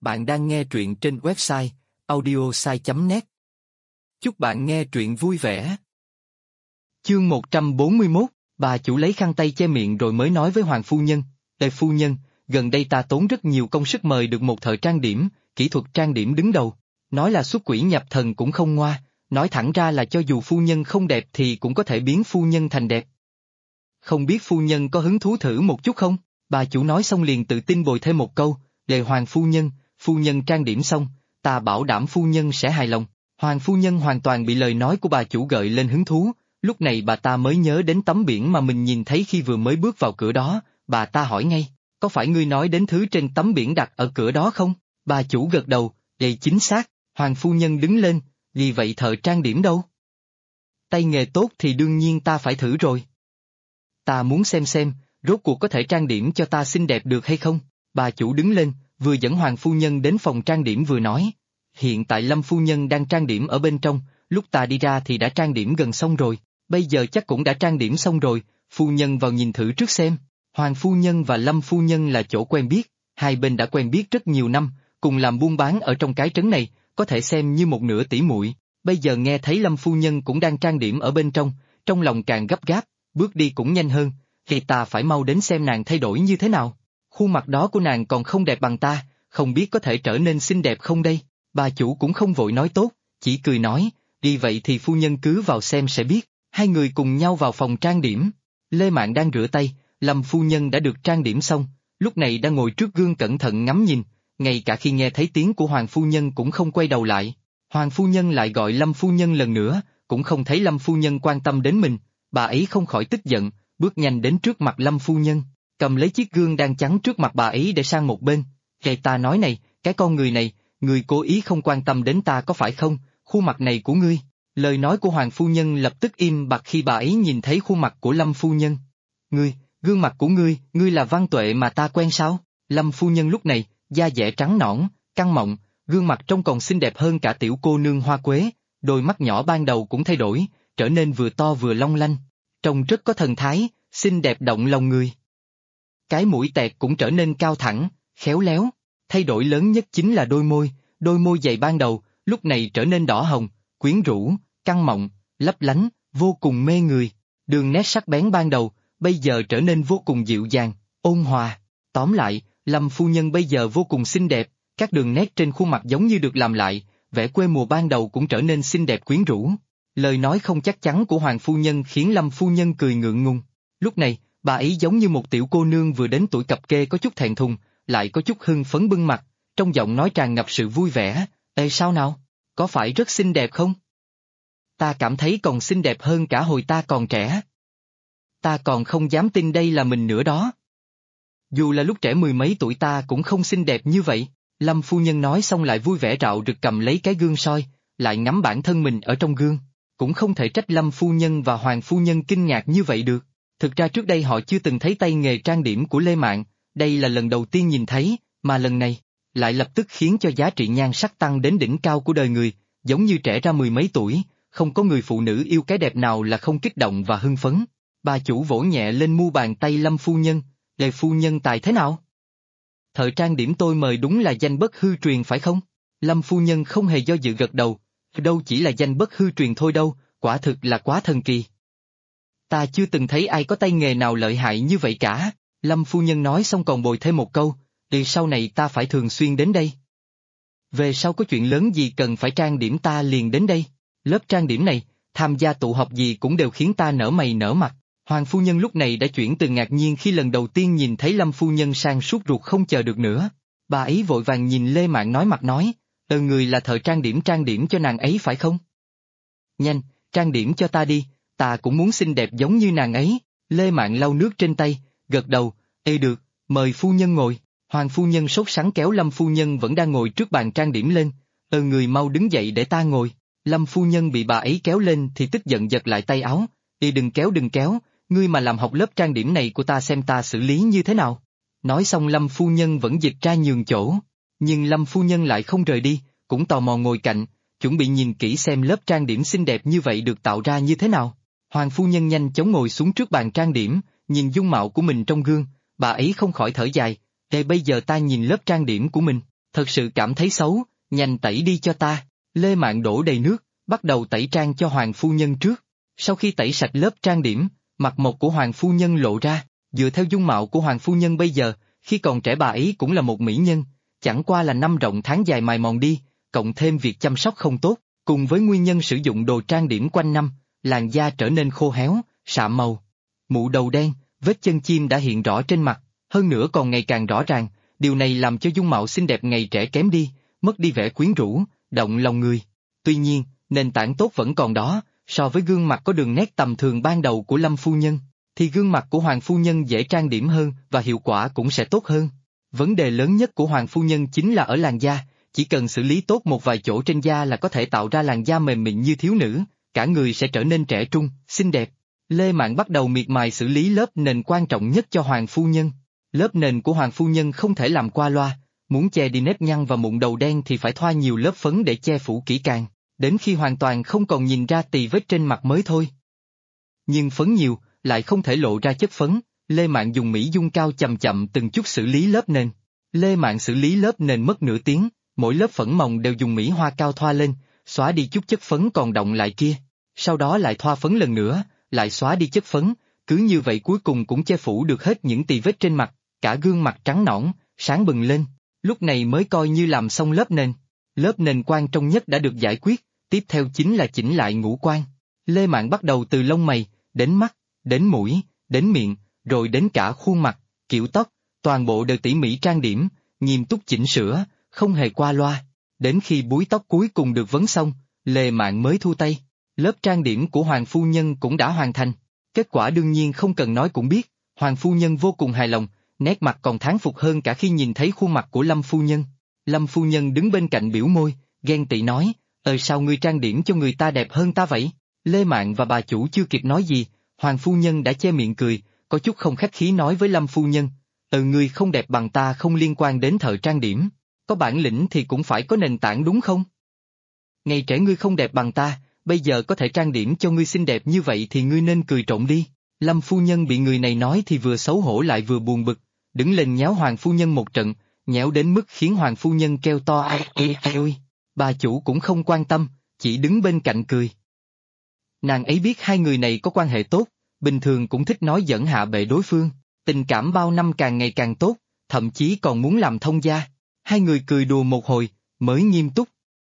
Bạn đang nghe truyện trên website audiosai.net. Chúc bạn nghe truyện vui vẻ. Chương 141, bà chủ lấy khăn tay che miệng rồi mới nói với Hoàng phu nhân, Tề phu nhân, gần đây ta tốn rất nhiều công sức mời được một thợ trang điểm, kỹ thuật trang điểm đứng đầu, nói là xuất quỷ nhập thần cũng không ngoa, nói thẳng ra là cho dù phu nhân không đẹp thì cũng có thể biến phu nhân thành đẹp. Không biết phu nhân có hứng thú thử một chút không? Bà chủ nói xong liền tự tin bồi thêm một câu, Đề Hoàng phu nhân trang điểm xong, ta bảo đảm phu nhân sẽ hài lòng. Hoàng phu nhân hoàn toàn bị lời nói của bà chủ gợi lên hứng thú, lúc này bà ta mới nhớ đến tấm biển mà mình nhìn thấy khi vừa mới bước vào cửa đó, bà ta hỏi ngay, có phải ngươi nói đến thứ trên tấm biển đặt ở cửa đó không? Bà chủ gật đầu, vậy chính xác. Hoàng phu nhân đứng lên, vì vậy thợ trang điểm đâu? Tay nghề tốt thì đương nhiên ta phải thử rồi. Ta muốn xem, rốt cuộc có thể trang điểm cho ta xinh đẹp được hay không? Bà chủ đứng lên, vừa dẫn Hoàng phu nhân đến phòng trang điểm vừa nói. Hiện tại Lâm phu nhân đang trang điểm ở bên trong, lúc ta đi ra thì đã trang điểm gần xong rồi, bây giờ chắc cũng đã trang điểm xong rồi, phu nhân vào nhìn thử trước xem. Hoàng phu nhân và Lâm phu nhân là chỗ quen biết, hai bên đã quen biết rất nhiều năm, cùng làm buôn bán ở trong cái trấn này, có thể xem như một nửa tỷ muội. Bây giờ nghe thấy Lâm phu nhân cũng đang trang điểm ở bên trong lòng càng gấp gáp, bước đi cũng nhanh hơn, thì ta phải mau đến xem nàng thay đổi như thế nào. Khuôn mặt đó của nàng còn không đẹp bằng ta, không biết có thể trở nên xinh đẹp không đây? Bà chủ cũng không vội nói tốt, chỉ cười nói, đi vậy thì phu nhân cứ vào xem sẽ biết. Hai người cùng nhau vào phòng trang điểm. Lê Mạn đang rửa tay, Lâm phu nhân đã được trang điểm xong, lúc này đang ngồi trước gương cẩn thận ngắm nhìn, ngay cả khi nghe thấy tiếng của Hoàng phu nhân cũng không quay đầu lại. Hoàng phu nhân lại gọi Lâm phu nhân lần nữa, cũng không thấy Lâm phu nhân quan tâm đến mình, bà ấy không khỏi tức giận, bước nhanh đến trước mặt Lâm phu nhân, cầm lấy chiếc gương đang chắn trước mặt bà ấy để sang một bên. Kệ ta nói này, cái con người này, người cố ý không quan tâm đến ta có phải không, khuôn mặt này của ngươi. Lời nói của Hoàng phu nhân lập tức im bặt khi bà ấy nhìn thấy khuôn mặt của Lâm phu nhân. Gương mặt của ngươi là Văn Tuệ mà ta quen sao? Lâm phu nhân lúc này, da dẻ trắng nõn, căng mọng, gương mặt trông còn xinh đẹp hơn cả tiểu cô nương Hoa Quế, đôi mắt nhỏ ban đầu cũng thay đổi, trở nên vừa to vừa long lanh, trông rất có thần thái, xinh đẹp động lòng người. Cái mũi tẹt cũng trở nên cao thẳng, khéo léo, thay đổi lớn nhất chính là đôi môi dày ban đầu, lúc này trở nên đỏ hồng, quyến rũ, căng mọng, lấp lánh, vô cùng mê người. Đường nét sắc bén ban đầu, bây giờ trở nên vô cùng dịu dàng, ôn hòa. Tóm lại, Lâm phu nhân bây giờ vô cùng xinh đẹp, các đường nét trên khuôn mặt giống như được làm lại, vẻ quê mùa ban đầu cũng trở nên xinh đẹp quyến rũ. Lời nói không chắc chắn của Hoàng phu nhân khiến Lâm phu nhân cười ngượng ngùng. Lúc này, bà ấy giống như một tiểu cô nương vừa đến tuổi cập kê có chút thẹn thùng, lại có chút hưng phấn bưng mặt, trong giọng nói tràn ngập sự vui vẻ. Ê sao nào? Có phải rất xinh đẹp không? Ta cảm thấy còn xinh đẹp hơn cả hồi ta còn trẻ. Ta còn không dám tin đây là mình nữa đó. Dù là lúc trẻ mười mấy tuổi ta cũng không xinh đẹp như vậy. Lâm phu nhân nói xong lại vui vẻ rạo rực cầm lấy cái gương soi, lại ngắm bản thân mình ở trong gương. Cũng không thể trách Lâm phu nhân và Hoàng phu nhân kinh ngạc như vậy được. Thực ra trước đây họ chưa từng thấy tay nghề trang điểm của Lê Mạn, đây là lần đầu tiên nhìn thấy, mà lần này, lại lập tức khiến cho giá trị nhan sắc tăng đến đỉnh cao của đời người, giống như trẻ ra mười mấy tuổi, không có người phụ nữ yêu cái đẹp nào là không kích động và hưng phấn. Bà chủ vỗ nhẹ lên mu bàn tay Lâm phu nhân, Lê phu nhân tài thế nào? Thợ trang điểm tôi mời đúng là danh bất hư truyền phải không? Lâm phu nhân không hề do dự gật đầu, đâu chỉ là danh bất hư truyền thôi đâu, quả thực là quá thần kỳ. Ta chưa từng thấy ai có tay nghề nào lợi hại như vậy cả. Lâm phu nhân nói xong còn bồi thêm một câu, từ sau này ta phải thường xuyên đến đây. Về sau có chuyện lớn gì cần phải trang điểm ta liền đến đây. Lớp trang điểm này, tham gia tụ họp gì cũng đều khiến ta nở mày nở mặt. Hoàng phu nhân lúc này đã chuyển từ ngạc nhiên khi lần đầu tiên nhìn thấy Lâm phu nhân sang sốt ruột không chờ được nữa. Bà ấy vội vàng nhìn Lê Mạn nói, người là thợ trang điểm cho nàng ấy phải không? Nhanh, trang điểm cho ta đi, ta cũng muốn xinh đẹp giống như nàng ấy. Lê Mạn lau nước trên tay, gật đầu, ê được, mời phu nhân ngồi. Hoàng phu nhân sốt sắng kéo Lâm phu nhân vẫn đang ngồi trước bàn trang điểm lên, người mau đứng dậy để ta ngồi. Lâm phu nhân bị bà ấy kéo lên thì tức giận giật lại tay áo, đừng kéo, ngươi mà làm học lớp trang điểm này của ta xem ta xử lý như thế nào. Nói xong Lâm phu nhân vẫn dịch ra nhường chỗ, nhưng Lâm phu nhân lại không rời đi, cũng tò mò ngồi cạnh, chuẩn bị nhìn kỹ xem lớp trang điểm xinh đẹp như vậy được tạo ra như thế nào. Hoàng phu nhân nhanh chóng ngồi xuống trước bàn trang điểm, nhìn dung mạo của mình trong gương, bà ấy không khỏi thở dài, bây giờ ta nhìn lớp trang điểm của mình, thật sự cảm thấy xấu, nhanh tẩy đi cho ta. Lê Mạn đổ đầy nước, bắt đầu tẩy trang cho Hoàng phu nhân trước. Sau khi tẩy sạch lớp trang điểm, mặt mộc của Hoàng phu nhân lộ ra, dựa theo dung mạo của Hoàng phu nhân bây giờ, khi còn trẻ bà ấy cũng là một mỹ nhân, chẳng qua là năm rộng tháng dài mài mòn đi, cộng thêm việc chăm sóc không tốt, cùng với nguyên nhân sử dụng đồ trang điểm quanh năm, làn da trở nên khô héo, sạm màu. Mụn đầu đen, vết chân chim đã hiện rõ trên mặt, hơn nữa còn ngày càng rõ ràng, điều này làm cho dung mạo xinh đẹp ngày trẻ kém đi, mất đi vẻ quyến rũ, động lòng người. Tuy nhiên, nền tảng tốt vẫn còn đó, so với gương mặt có đường nét tầm thường ban đầu của Lâm phu nhân, thì gương mặt của Hoàng phu nhân dễ trang điểm hơn và hiệu quả cũng sẽ tốt hơn. Vấn đề lớn nhất của Hoàng phu nhân chính là ở làn da, chỉ cần xử lý tốt một vài chỗ trên da là có thể tạo ra làn da mềm mịn như thiếu nữ, cả người sẽ trở nên trẻ trung, xinh đẹp. Lê Mạn bắt đầu miệt mài xử lý lớp nền quan trọng nhất cho Hoàng phu nhân. Lớp nền của Hoàng phu nhân không thể làm qua loa, muốn che đi nếp nhăn và mụn đầu đen thì phải thoa nhiều lớp phấn để che phủ kỹ càng, đến khi hoàn toàn không còn nhìn ra tì vết trên mặt mới thôi. Nhưng phấn nhiều, lại không thể lộ ra chất phấn, Lê Mạn dùng mỹ dung cao chậm chậm từng chút xử lý lớp nền. Lê Mạn xử lý lớp nền mất nửa tiếng, mỗi lớp phấn mỏng đều dùng mỹ hoa cao thoa lên, xóa đi chút chất phấn còn đọng lại kia. Sau đó lại thoa phấn lần nữa, lại xóa đi chất phấn, cứ như vậy cuối cùng cũng che phủ được hết những tì vết trên mặt, cả gương mặt trắng nõn, sáng bừng lên. Lúc này mới coi như làm xong lớp nền. Lớp nền quan trọng nhất đã được giải quyết, tiếp theo chính là chỉnh lại ngũ quan. Lê Mạn bắt đầu từ lông mày, đến mắt, đến mũi, đến miệng, rồi đến cả khuôn mặt, kiểu tóc, toàn bộ đều tỉ mỉ trang điểm, nghiêm túc chỉnh sửa, không hề qua loa. Đến khi búi tóc cuối cùng được vấn xong, Lê Mạn mới thu tay. Lớp trang điểm của Hoàng phu nhân cũng đã hoàn thành. Kết quả đương nhiên không cần nói cũng biết, Hoàng phu nhân vô cùng hài lòng, nét mặt còn thán phục hơn cả khi nhìn thấy khuôn mặt của Lâm phu nhân. Lâm phu nhân đứng bên cạnh biểu môi, ghen tị nói, sao ngươi trang điểm cho người ta đẹp hơn ta vậy? Lê Mạn và bà chủ chưa kịp nói gì, Hoàng phu nhân đã che miệng cười, có chút không khách khí nói với Lâm phu nhân, ngươi không đẹp bằng ta không liên quan đến thợ trang điểm, có bản lĩnh thì cũng phải có nền tảng đúng không? Ngày trẻ ngươi không đẹp bằng ta, bây giờ có thể trang điểm cho ngươi xinh đẹp như vậy thì ngươi nên cười trộm đi. Lâm phu nhân bị người này nói thì vừa xấu hổ lại vừa buồn bực, đứng lên nhéo Hoàng phu nhân một trận, nhéo đến mức khiến Hoàng phu nhân kêu to ai ôi. Bà chủ cũng không quan tâm, chỉ đứng bên cạnh cười. Nàng ấy biết hai người này có quan hệ tốt, bình thường cũng thích nói giỡn hạ bệ đối phương, tình cảm bao năm càng ngày càng tốt, thậm chí còn muốn làm thông gia. Hai người cười đùa một hồi, mới nghiêm túc.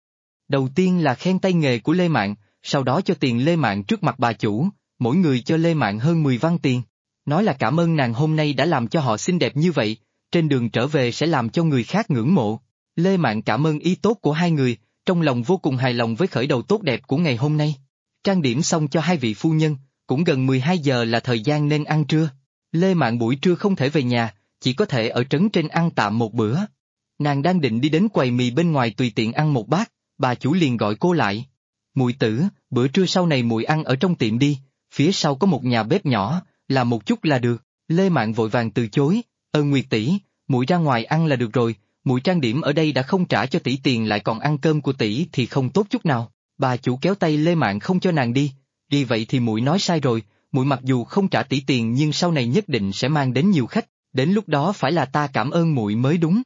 Đầu tiên là khen tay nghề của Lê Mạn, sau đó cho tiền Lê Mạn trước mặt bà chủ, mỗi người cho Lê Mạn hơn 10 văn tiền. Nói là cảm ơn nàng hôm nay đã làm cho họ xinh đẹp như vậy, trên đường trở về sẽ làm cho người khác ngưỡng mộ. Lê Mạn cảm ơn ý tốt của hai người, trong lòng vô cùng hài lòng với khởi đầu tốt đẹp của ngày hôm nay. Trang điểm xong cho hai vị phu nhân, cũng gần 12 giờ là thời gian nên ăn trưa. Lê Mạn buổi trưa không thể về nhà, chỉ có thể ở trấn trên ăn tạm một bữa. Nàng đang định đi đến quầy mì bên ngoài tùy tiện ăn một bát, bà chủ liền gọi cô lại. Muội tử, bữa trưa sau này muội ăn ở trong tiệm đi, phía sau có một nhà bếp nhỏ, làm một chút là được. Lê Mạn vội vàng từ chối, Nguyệt tỷ, muội ra ngoài ăn là được rồi, muội trang điểm ở đây đã không trả cho tỷ tiền lại còn ăn cơm của tỷ thì không tốt chút nào. Bà chủ kéo tay Lê Mạn không cho nàng đi, vì vậy thì muội nói sai rồi, muội mặc dù không trả tỷ tiền nhưng sau này nhất định sẽ mang đến nhiều khách, đến lúc đó phải là ta cảm ơn muội mới đúng.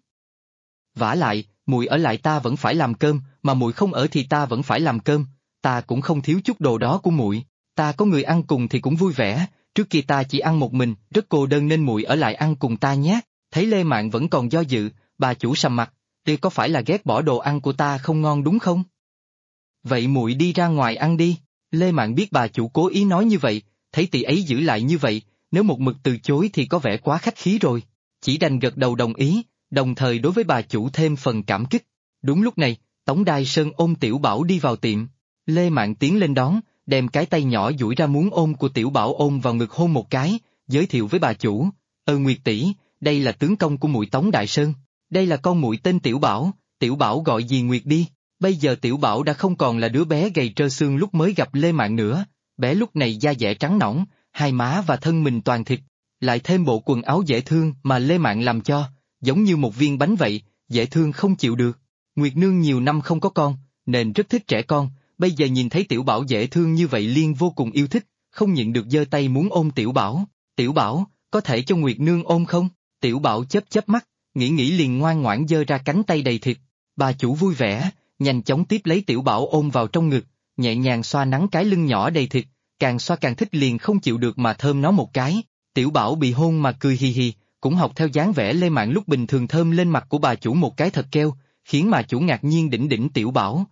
Vả lại, muội ở lại ta vẫn phải làm cơm, mà muội không ở thì ta vẫn phải làm cơm, ta cũng không thiếu chút đồ đó của muội, ta có người ăn cùng thì cũng vui vẻ, trước kia ta chỉ ăn một mình, rất cô đơn nên muội ở lại ăn cùng ta nhé. Thấy Lê Mạn vẫn còn do dự, bà chủ sầm mặt, đây có phải là ghét bỏ đồ ăn của ta không ngon đúng không? Vậy muội đi ra ngoài ăn đi. Lê Mạn biết bà chủ cố ý nói như vậy, thấy tỷ ấy giữ lại như vậy, nếu một mực từ chối thì có vẻ quá khách khí rồi, chỉ đành gật đầu đồng ý, đồng thời đối với bà chủ thêm phần cảm kích. Đúng lúc này, Tống Đai Sơn ôm Tiểu Bảo đi vào tiệm. Lê Mạn tiến lên đón, đem cái tay nhỏ duỗi ra muốn ôm của Tiểu Bảo ôm vào ngực hôn một cái, giới thiệu với bà chủ, Nguyệt tỷ, đây là tướng công của muội Tống Đại Sơn, đây là con muội tên Tiểu Bảo gọi dì Nguyệt đi. Bây giờ Tiểu Bảo đã không còn là đứa bé gầy trơ xương lúc mới gặp Lê Mạn nữa, bé lúc này da dẻ trắng nõn, hai má và thân mình toàn thịt, lại thêm bộ quần áo dễ thương mà Lê Mạn làm cho, giống như một viên bánh vậy, dễ thương không chịu được. Nguyệt Nương nhiều năm không có con, nên rất thích trẻ con, bây giờ nhìn thấy Tiểu Bảo dễ thương như vậy liền vô cùng yêu thích, không nhịn được giơ tay muốn ôm Tiểu Bảo. Tiểu Bảo, có thể cho Nguyệt Nương ôm không? Tiểu Bảo chớp chớp mắt, nghĩ liền ngoan ngoãn giơ ra cánh tay đầy thịt. Bà chủ vui vẻ, nhanh chóng tiếp lấy Tiểu Bảo ôm vào trong ngực, nhẹ nhàng xoa nắn cái lưng nhỏ đầy thịt, càng xoa càng thích liền không chịu được mà thơm nó một cái. Tiểu Bảo bị hôn mà cười hì hì, cũng học theo dáng vẻ Lê Mạn lúc bình thường thơm lên mặt của bà chủ một cái thật keo, khiến bà chủ ngạc nhiên đỉnh đỉnh Tiểu Bảo.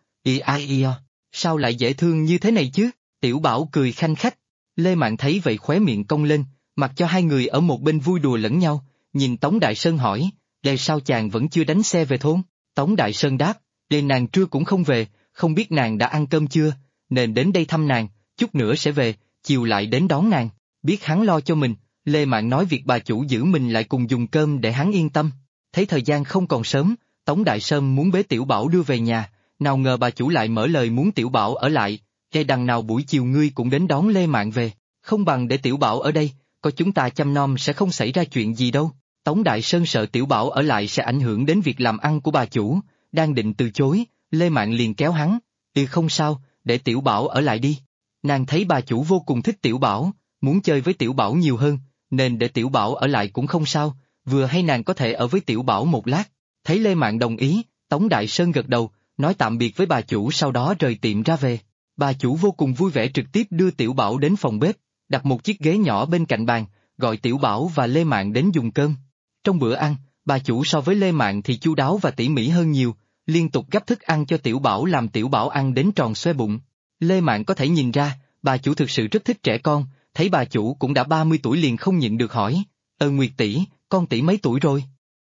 Sao lại dễ thương như thế này chứ? Tiểu Bảo cười khanh khách. Lê Mạn thấy vậy khóe miệng cong lên, mặc cho hai người ở một bên vui đùa lẫn nhau, nhìn Tống Đại Sơn hỏi, "Để sao chàng vẫn chưa đánh xe về thôn?" Tống Đại Sơn đáp, "Để nàng trưa cũng không về, không biết nàng đã ăn cơm chưa, nên đến đây thăm nàng, chút nữa sẽ về, chiều lại đến đón nàng." Biết hắn lo cho mình, Lê Mạn nói việc bà chủ giữ mình lại cùng dùng cơm để hắn yên tâm. Thấy thời gian không còn sớm, Tống Đại Sơn muốn bế Tiểu Bảo đưa về nhà, nào ngờ bà chủ lại mở lời muốn Tiểu Bảo ở lại, "Cái đằng nào buổi chiều ngươi cũng đến đón Lê Mạn về, không bằng để Tiểu Bảo ở đây, có chúng ta chăm nom sẽ không xảy ra chuyện gì đâu." Tống Đại Sơn sợ Tiểu Bảo ở lại sẽ ảnh hưởng đến việc làm ăn của bà chủ, đang định từ chối, Lê Mạn liền kéo hắn, Không sao, để Tiểu Bảo ở lại đi." Nàng thấy bà chủ vô cùng thích Tiểu Bảo, muốn chơi với Tiểu Bảo nhiều hơn, nên để Tiểu Bảo ở lại cũng không sao, vừa hay nàng có thể ở với Tiểu Bảo một lát. Thấy Lê Mạn đồng ý, Tống Đại Sơn gật đầu, nói tạm biệt với bà chủ sau đó rời tiệm ra về. Bà chủ vô cùng vui vẻ trực tiếp đưa Tiểu Bảo đến phòng bếp, đặt một chiếc ghế nhỏ bên cạnh bàn, gọi Tiểu Bảo và Lê Mạn đến dùng cơm. Trong bữa ăn, bà chủ so với Lê Mạn thì chu đáo và tỉ mỉ hơn nhiều, liên tục gắp thức ăn cho Tiểu Bảo làm Tiểu Bảo ăn đến tròn xoe bụng. Lê Mạn có thể nhìn ra, bà chủ thực sự rất thích trẻ con, thấy bà chủ cũng đã 30 tuổi liền không nhịn được hỏi, Nguyệt tỷ, con tỷ mấy tuổi rồi?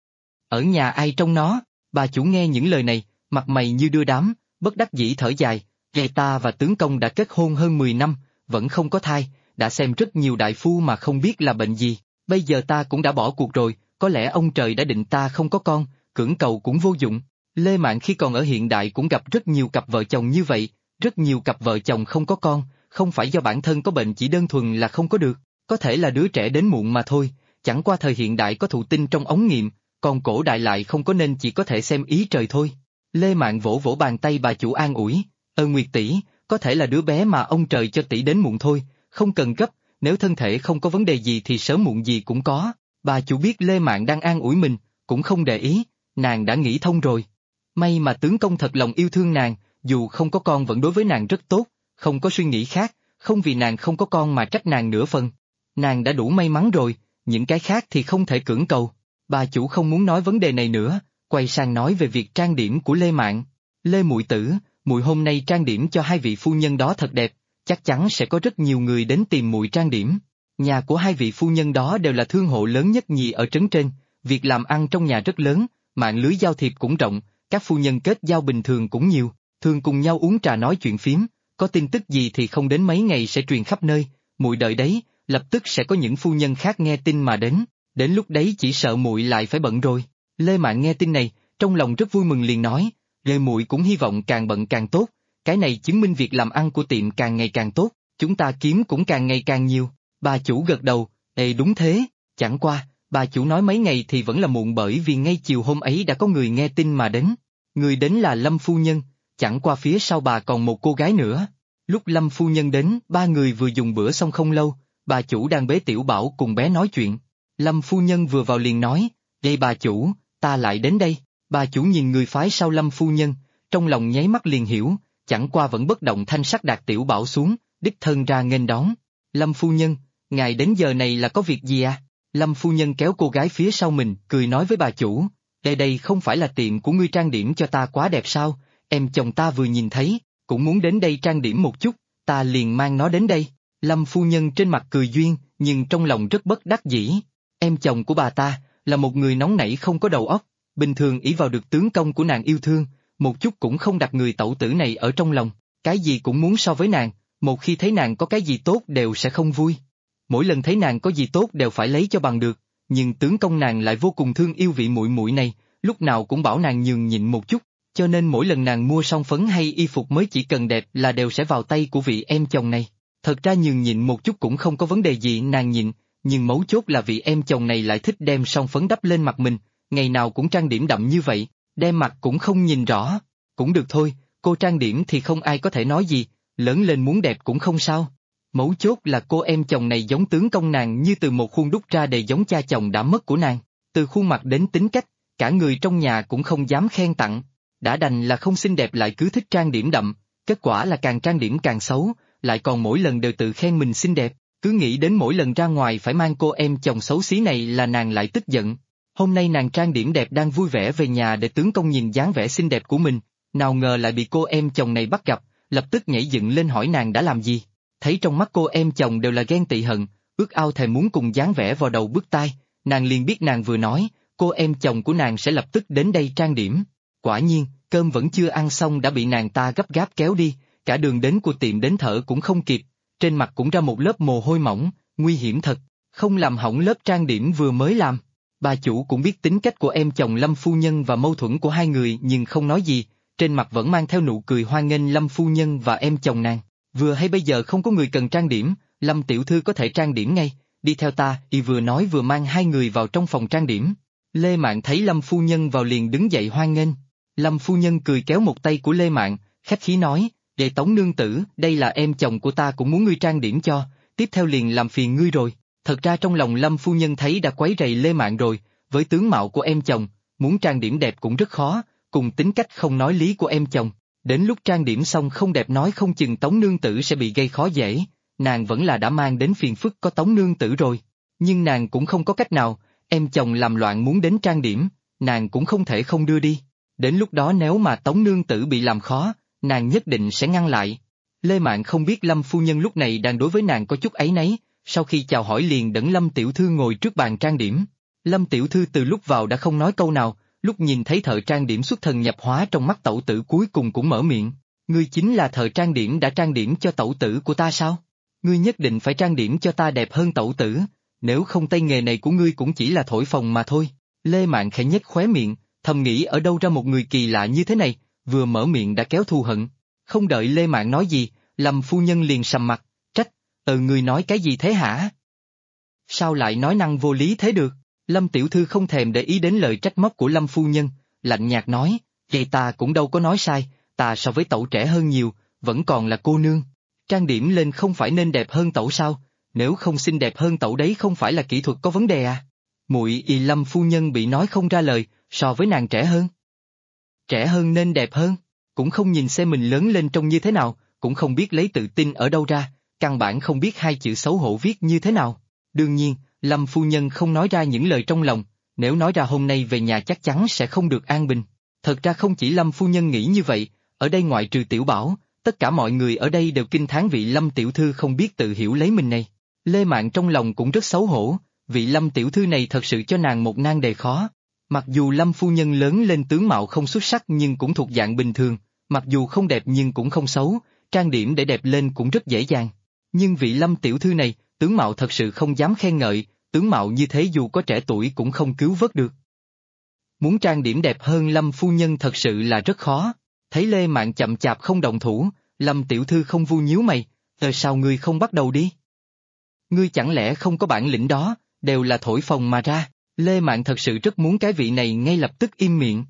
Ở nhà ai trông nó? Bà chủ nghe những lời này, mặt mày như đưa đám, bất đắc dĩ thở dài, ta và tướng công đã kết hôn hơn 10 năm, vẫn không có thai, đã xem rất nhiều đại phu mà không biết là bệnh gì, bây giờ ta cũng đã bỏ cuộc rồi, có lẽ ông trời đã định ta không có con, cưỡng cầu cũng vô dụng. Lê Mạn khi còn ở hiện đại cũng gặp rất nhiều cặp vợ chồng như vậy, rất nhiều cặp vợ chồng không có con, không phải do bản thân có bệnh chỉ đơn thuần là không có được, có thể là đứa trẻ đến muộn mà thôi, chẳng qua thời hiện đại có thụ tinh trong ống nghiệm, còn cổ đại lại không có nên chỉ có thể xem ý trời thôi. Lê Mạn vỗ vỗ bàn tay bà chủ an ủi, Nguyệt tỷ, có thể là đứa bé mà ông trời cho tỷ đến muộn thôi, không cần gấp, nếu thân thể không có vấn đề gì thì sớm muộn gì cũng có. Bà chủ biết Lê Mạn đang an ủi mình, cũng không để ý, nàng đã nghĩ thông rồi. May mà tướng công thật lòng yêu thương nàng, dù không có con vẫn đối với nàng rất tốt, không có suy nghĩ khác, không vì nàng không có con mà trách nàng nửa phần. Nàng đã đủ may mắn rồi, những cái khác thì không thể cưỡng cầu. Bà chủ không muốn nói vấn đề này nữa, quay sang nói về việc trang điểm của Lê Mạn. Lê muội tử, muội hôm nay trang điểm cho hai vị phu nhân đó thật đẹp, chắc chắn sẽ có rất nhiều người đến tìm muội trang điểm. Nhà của hai vị phu nhân đó đều là thương hộ lớn nhất nhì ở trấn trên, việc làm ăn trong nhà rất lớn, mạng lưới giao thiệp cũng rộng, các phu nhân kết giao bình thường cũng nhiều, thường cùng nhau uống trà nói chuyện phiếm, có tin tức gì thì không đến mấy ngày sẽ truyền khắp nơi, muội đợi đấy, lập tức sẽ có những phu nhân khác nghe tin mà đến lúc đấy chỉ sợ muội lại phải bận rồi. Lê Mạn nghe tin này, trong lòng rất vui mừng liền nói, Lê muội cũng hy vọng càng bận càng tốt, cái này chứng minh việc làm ăn của tiệm càng ngày càng tốt, chúng ta kiếm cũng càng ngày càng nhiều. Bà chủ gật đầu, đúng thế, chẳng qua, bà chủ nói mấy ngày thì vẫn là muộn bởi vì ngay chiều hôm ấy đã có người nghe tin mà đến. Người đến là Lâm phu nhân, chẳng qua phía sau bà còn một cô gái nữa. Lúc Lâm phu nhân đến, ba người vừa dùng bữa xong không lâu, bà chủ đang bế Tiểu Bảo cùng bé nói chuyện. Lâm phu nhân vừa vào liền nói, bà chủ, ta lại đến đây. Bà chủ nhìn người phái sau Lâm phu nhân, trong lòng nháy mắt liền hiểu, chẳng qua vẫn bất động thanh sắc đặt Tiểu Bảo xuống, đích thân ra nghênh đón. Lâm phu nhân, ngài đến giờ này là có việc gì à? Lâm phu nhân kéo cô gái phía sau mình, cười nói với bà chủ, đây không phải là tiệm của ngươi trang điểm cho ta quá đẹp sao, em chồng ta vừa nhìn thấy, cũng muốn đến đây trang điểm một chút, ta liền mang nó đến đây. Lâm phu nhân trên mặt cười duyên, nhưng trong lòng rất bất đắc dĩ. Em chồng của bà ta, là một người nóng nảy không có đầu óc, bình thường ỷ vào được tướng công của nàng yêu thương, một chút cũng không đặt người tẩu tử này ở trong lòng, cái gì cũng muốn so với nàng, một khi thấy nàng có cái gì tốt đều sẽ không vui. Mỗi lần thấy nàng có gì tốt đều phải lấy cho bằng được, nhưng tướng công nàng lại vô cùng thương yêu vị muội muội này, lúc nào cũng bảo nàng nhường nhịn một chút, cho nên mỗi lần nàng mua son phấn hay y phục mới chỉ cần đẹp là đều sẽ vào tay của vị em chồng này. Thật ra nhường nhịn một chút cũng không có vấn đề gì nàng nhịn, nhưng mấu chốt là vị em chồng này lại thích đem son phấn đắp lên mặt mình, ngày nào cũng trang điểm đậm như vậy, đem mặt cũng không nhìn rõ. Cũng được thôi, cô trang điểm thì không ai có thể nói gì, lớn lên muốn đẹp cũng không sao. Mấu chốt là cô em chồng này giống tướng công nàng như từ một khuôn đúc ra đầy giống cha chồng đã mất của nàng, từ khuôn mặt đến tính cách, cả người trong nhà cũng không dám khen tặng. Đã đành là không xinh đẹp lại cứ thích trang điểm đậm, kết quả là càng trang điểm càng xấu, lại còn mỗi lần đều tự khen mình xinh đẹp, cứ nghĩ đến mỗi lần ra ngoài phải mang cô em chồng xấu xí này là nàng lại tức giận. Hôm nay nàng trang điểm đẹp đang vui vẻ về nhà để tướng công nhìn dáng vẻ xinh đẹp của mình, nào ngờ lại bị cô em chồng này bắt gặp, lập tức nhảy dựng lên hỏi nàng đã làm gì. Thấy trong mắt cô em chồng đều là ghen tị hận, ước ao thèm muốn cùng dáng vẻ vào đầu bứt tai, nàng liền biết nàng vừa nói, cô em chồng của nàng sẽ lập tức đến đây trang điểm. Quả nhiên, cơm vẫn chưa ăn xong đã bị nàng ta gấp gáp kéo đi, cả đường đến của tiệm đến thở cũng không kịp, trên mặt cũng ra một lớp mồ hôi mỏng, nguy hiểm thật, không làm hỏng lớp trang điểm vừa mới làm. Bà chủ cũng biết tính cách của em chồng Lâm phu nhân và mâu thuẫn của hai người nhưng không nói gì, trên mặt vẫn mang theo nụ cười hoan nghênh Lâm phu nhân và em chồng nàng. Vừa hay bây giờ không có người cần trang điểm, Lâm tiểu thư có thể trang điểm ngay, đi theo ta, y vừa nói vừa mang hai người vào trong phòng trang điểm. Lê Mạn thấy Lâm phu nhân vào liền đứng dậy hoan nghênh. Lâm phu nhân cười kéo một tay của Lê Mạn, khách khí nói, để Tống nương tử, đây là em chồng của ta cũng muốn ngươi trang điểm cho, tiếp theo liền làm phiền ngươi rồi. Thật ra trong lòng Lâm phu nhân thấy đã quấy rầy Lê Mạn rồi, với tướng mạo của em chồng, muốn trang điểm đẹp cũng rất khó, cùng tính cách không nói lý của em chồng. Đến lúc trang điểm xong không đẹp nói không chừng Tống nương tử sẽ bị gây khó dễ, nàng vẫn là đã mang đến phiền phức có Tống nương tử rồi. Nhưng nàng cũng không có cách nào, em chồng làm loạn muốn đến trang điểm, nàng cũng không thể không đưa đi. Đến lúc đó nếu mà Tống nương tử bị làm khó, nàng nhất định sẽ ngăn lại. Lê Mạn không biết Lâm phu nhân lúc này đang đối với nàng có chút áy náy, sau khi chào hỏi liền dẫn Lâm tiểu thư ngồi trước bàn trang điểm. Lâm tiểu thư từ lúc vào đã không nói câu nào, lúc nhìn thấy thợ trang điểm xuất thần nhập hóa trong mắt tẩu tử cuối cùng cũng mở miệng. Ngươi chính là thợ trang điểm đã trang điểm cho tẩu tử của ta sao? Ngươi nhất định phải trang điểm cho ta đẹp hơn tẩu tử, nếu không tay nghề này của ngươi cũng chỉ là thổi phồng mà thôi. Lê Mạn khẽ nhếch khóe miệng, thầm nghĩ ở đâu ra một người kỳ lạ như thế này, vừa mở miệng đã kéo thù hận. Không đợi Lê Mạn nói gì, Lâm phu nhân liền sầm mặt, trách, ngươi nói cái gì thế hả? Sao lại nói năng vô lý thế được? Lâm tiểu thư không thèm để ý đến lời trách móc của Lâm phu nhân, lạnh nhạt nói, vậy ta cũng đâu có nói sai, ta so với tẩu trẻ hơn nhiều, vẫn còn là cô nương. Trang điểm lên không phải nên đẹp hơn tẩu sao, nếu không xinh đẹp hơn tẩu đấy không phải là kỹ thuật có vấn đề à? Muội y Lâm phu nhân bị nói không ra lời, so với nàng trẻ hơn. Trẻ hơn nên đẹp hơn, cũng không nhìn xem mình lớn lên trông như thế nào, cũng không biết lấy tự tin ở đâu ra, căn bản không biết hai chữ xấu hổ viết như thế nào. Đương nhiên, Lâm phu nhân không nói ra những lời trong lòng, nếu nói ra hôm nay về nhà chắc chắn sẽ không được an bình. Thật ra không chỉ Lâm phu nhân nghĩ như vậy, ở đây ngoại trừ Tiểu Bảo, tất cả mọi người ở đây đều kinh thán vị Lâm tiểu thư không biết tự hiểu lấy mình này. Lê Mạn trong lòng cũng rất xấu hổ, vị Lâm tiểu thư này thật sự cho nàng một nan đề khó. Mặc dù Lâm phu nhân lớn lên tướng mạo không xuất sắc nhưng cũng thuộc dạng bình thường, mặc dù không đẹp nhưng cũng không xấu, trang điểm để đẹp lên cũng rất dễ dàng. Nhưng vị Lâm tiểu thư này, tướng mạo thật sự không dám khen ngợi, tướng mạo như thế dù có trẻ tuổi cũng không cứu vớt được. Muốn trang điểm đẹp hơn Lâm phu nhân thật sự là rất khó. Thấy Lê Mạn chậm chạp không động thủ, Lâm tiểu thư không vu nhíu mày, sao ngươi không bắt đầu đi? Ngươi chẳng lẽ không có bản lĩnh đó, đều là thổi phồng mà ra. Lê Mạn thật sự rất muốn cái vị này ngay lập tức im miệng.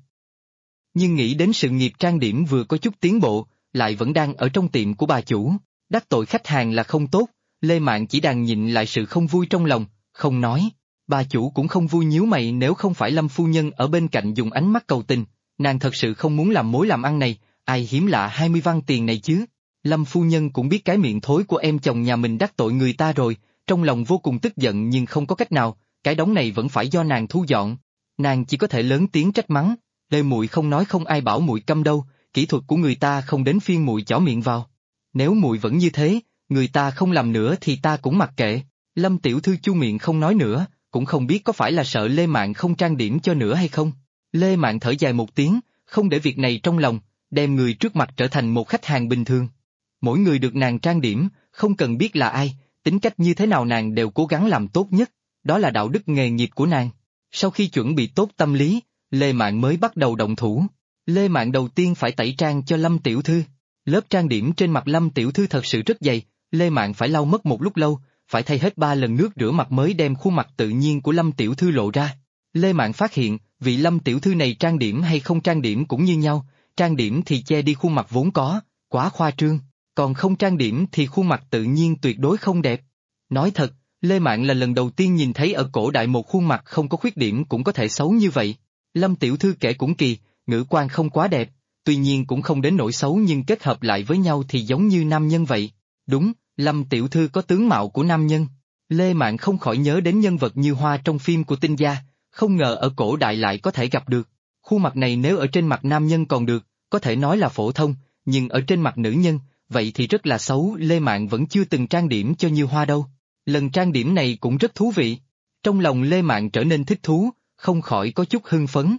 Nhưng nghĩ đến sự nghiệp trang điểm vừa có chút tiến bộ, lại vẫn đang ở trong tiệm của bà chủ, đắc tội khách hàng là không tốt, Lê Mạn chỉ đành nhịn lại sự không vui trong lòng, không nói. Bà chủ cũng không vui nhíu mày nếu không phải Lâm phu nhân ở bên cạnh dùng ánh mắt cầu tình, nàng thật sự không muốn làm mối làm ăn này, ai hiếm lạ 20 văn tiền này chứ. Lâm phu nhân cũng biết cái miệng thối của em chồng nhà mình đắc tội người ta rồi, trong lòng vô cùng tức giận nhưng không có cách nào, cái đống này vẫn phải do nàng thu dọn. Nàng chỉ có thể lớn tiếng trách mắng, Lê muội không nói không ai bảo muội câm đâu, kỹ thuật của người ta không đến phiên muội chỏ miệng vào. Nếu muội vẫn như thế, người ta không làm nữa thì ta cũng mặc kệ. Lâm tiểu thư chu miệng không nói nữa, cũng không biết có phải là sợ Lê Mạn không trang điểm cho nữa hay không. Lê Mạn thở dài một tiếng, không để việc này trong lòng, đem người trước mặt trở thành một khách hàng bình thường. Mỗi người được nàng trang điểm, không cần biết là ai, tính cách như thế nào nàng đều cố gắng làm tốt nhất, đó là đạo đức nghề nghiệp của nàng. Sau khi chuẩn bị tốt tâm lý, Lê Mạn mới bắt đầu động thủ. Lê Mạn đầu tiên phải tẩy trang cho Lâm tiểu thư. Lớp trang điểm trên mặt Lâm tiểu thư thật sự rất dày, Lê Mạn phải lau mất một lúc lâu, phải thay hết 3 lần nước rửa mặt mới đem khuôn mặt tự nhiên của Lâm tiểu thư lộ ra. Lê Mạn phát hiện, vị Lâm tiểu thư này trang điểm hay không trang điểm cũng như nhau, trang điểm thì che đi khuôn mặt vốn có, quá khoa trương, còn không trang điểm thì khuôn mặt tự nhiên tuyệt đối không đẹp. Nói thật, Lê Mạn là lần đầu tiên nhìn thấy ở cổ đại một khuôn mặt không có khuyết điểm cũng có thể xấu như vậy. Lâm tiểu thư kể cũng kỳ, ngữ quan không quá đẹp, tuy nhiên cũng không đến nỗi xấu nhưng kết hợp lại với nhau thì giống như nam nhân vậy. Đúng, Lâm tiểu thư có tướng mạo của nam nhân. Lê Mạn không khỏi nhớ đến nhân vật Như Hoa trong phim của Tinh Gia, không ngờ ở cổ đại lại có thể gặp được. Khuôn mặt này nếu ở trên mặt nam nhân còn được, có thể nói là phổ thông, nhưng ở trên mặt nữ nhân, vậy thì rất là xấu. Lê Mạn vẫn chưa từng trang điểm cho Như Hoa đâu. Lần trang điểm này cũng rất thú vị. Trong lòng Lê Mạn trở nên thích thú, không khỏi có chút hưng phấn.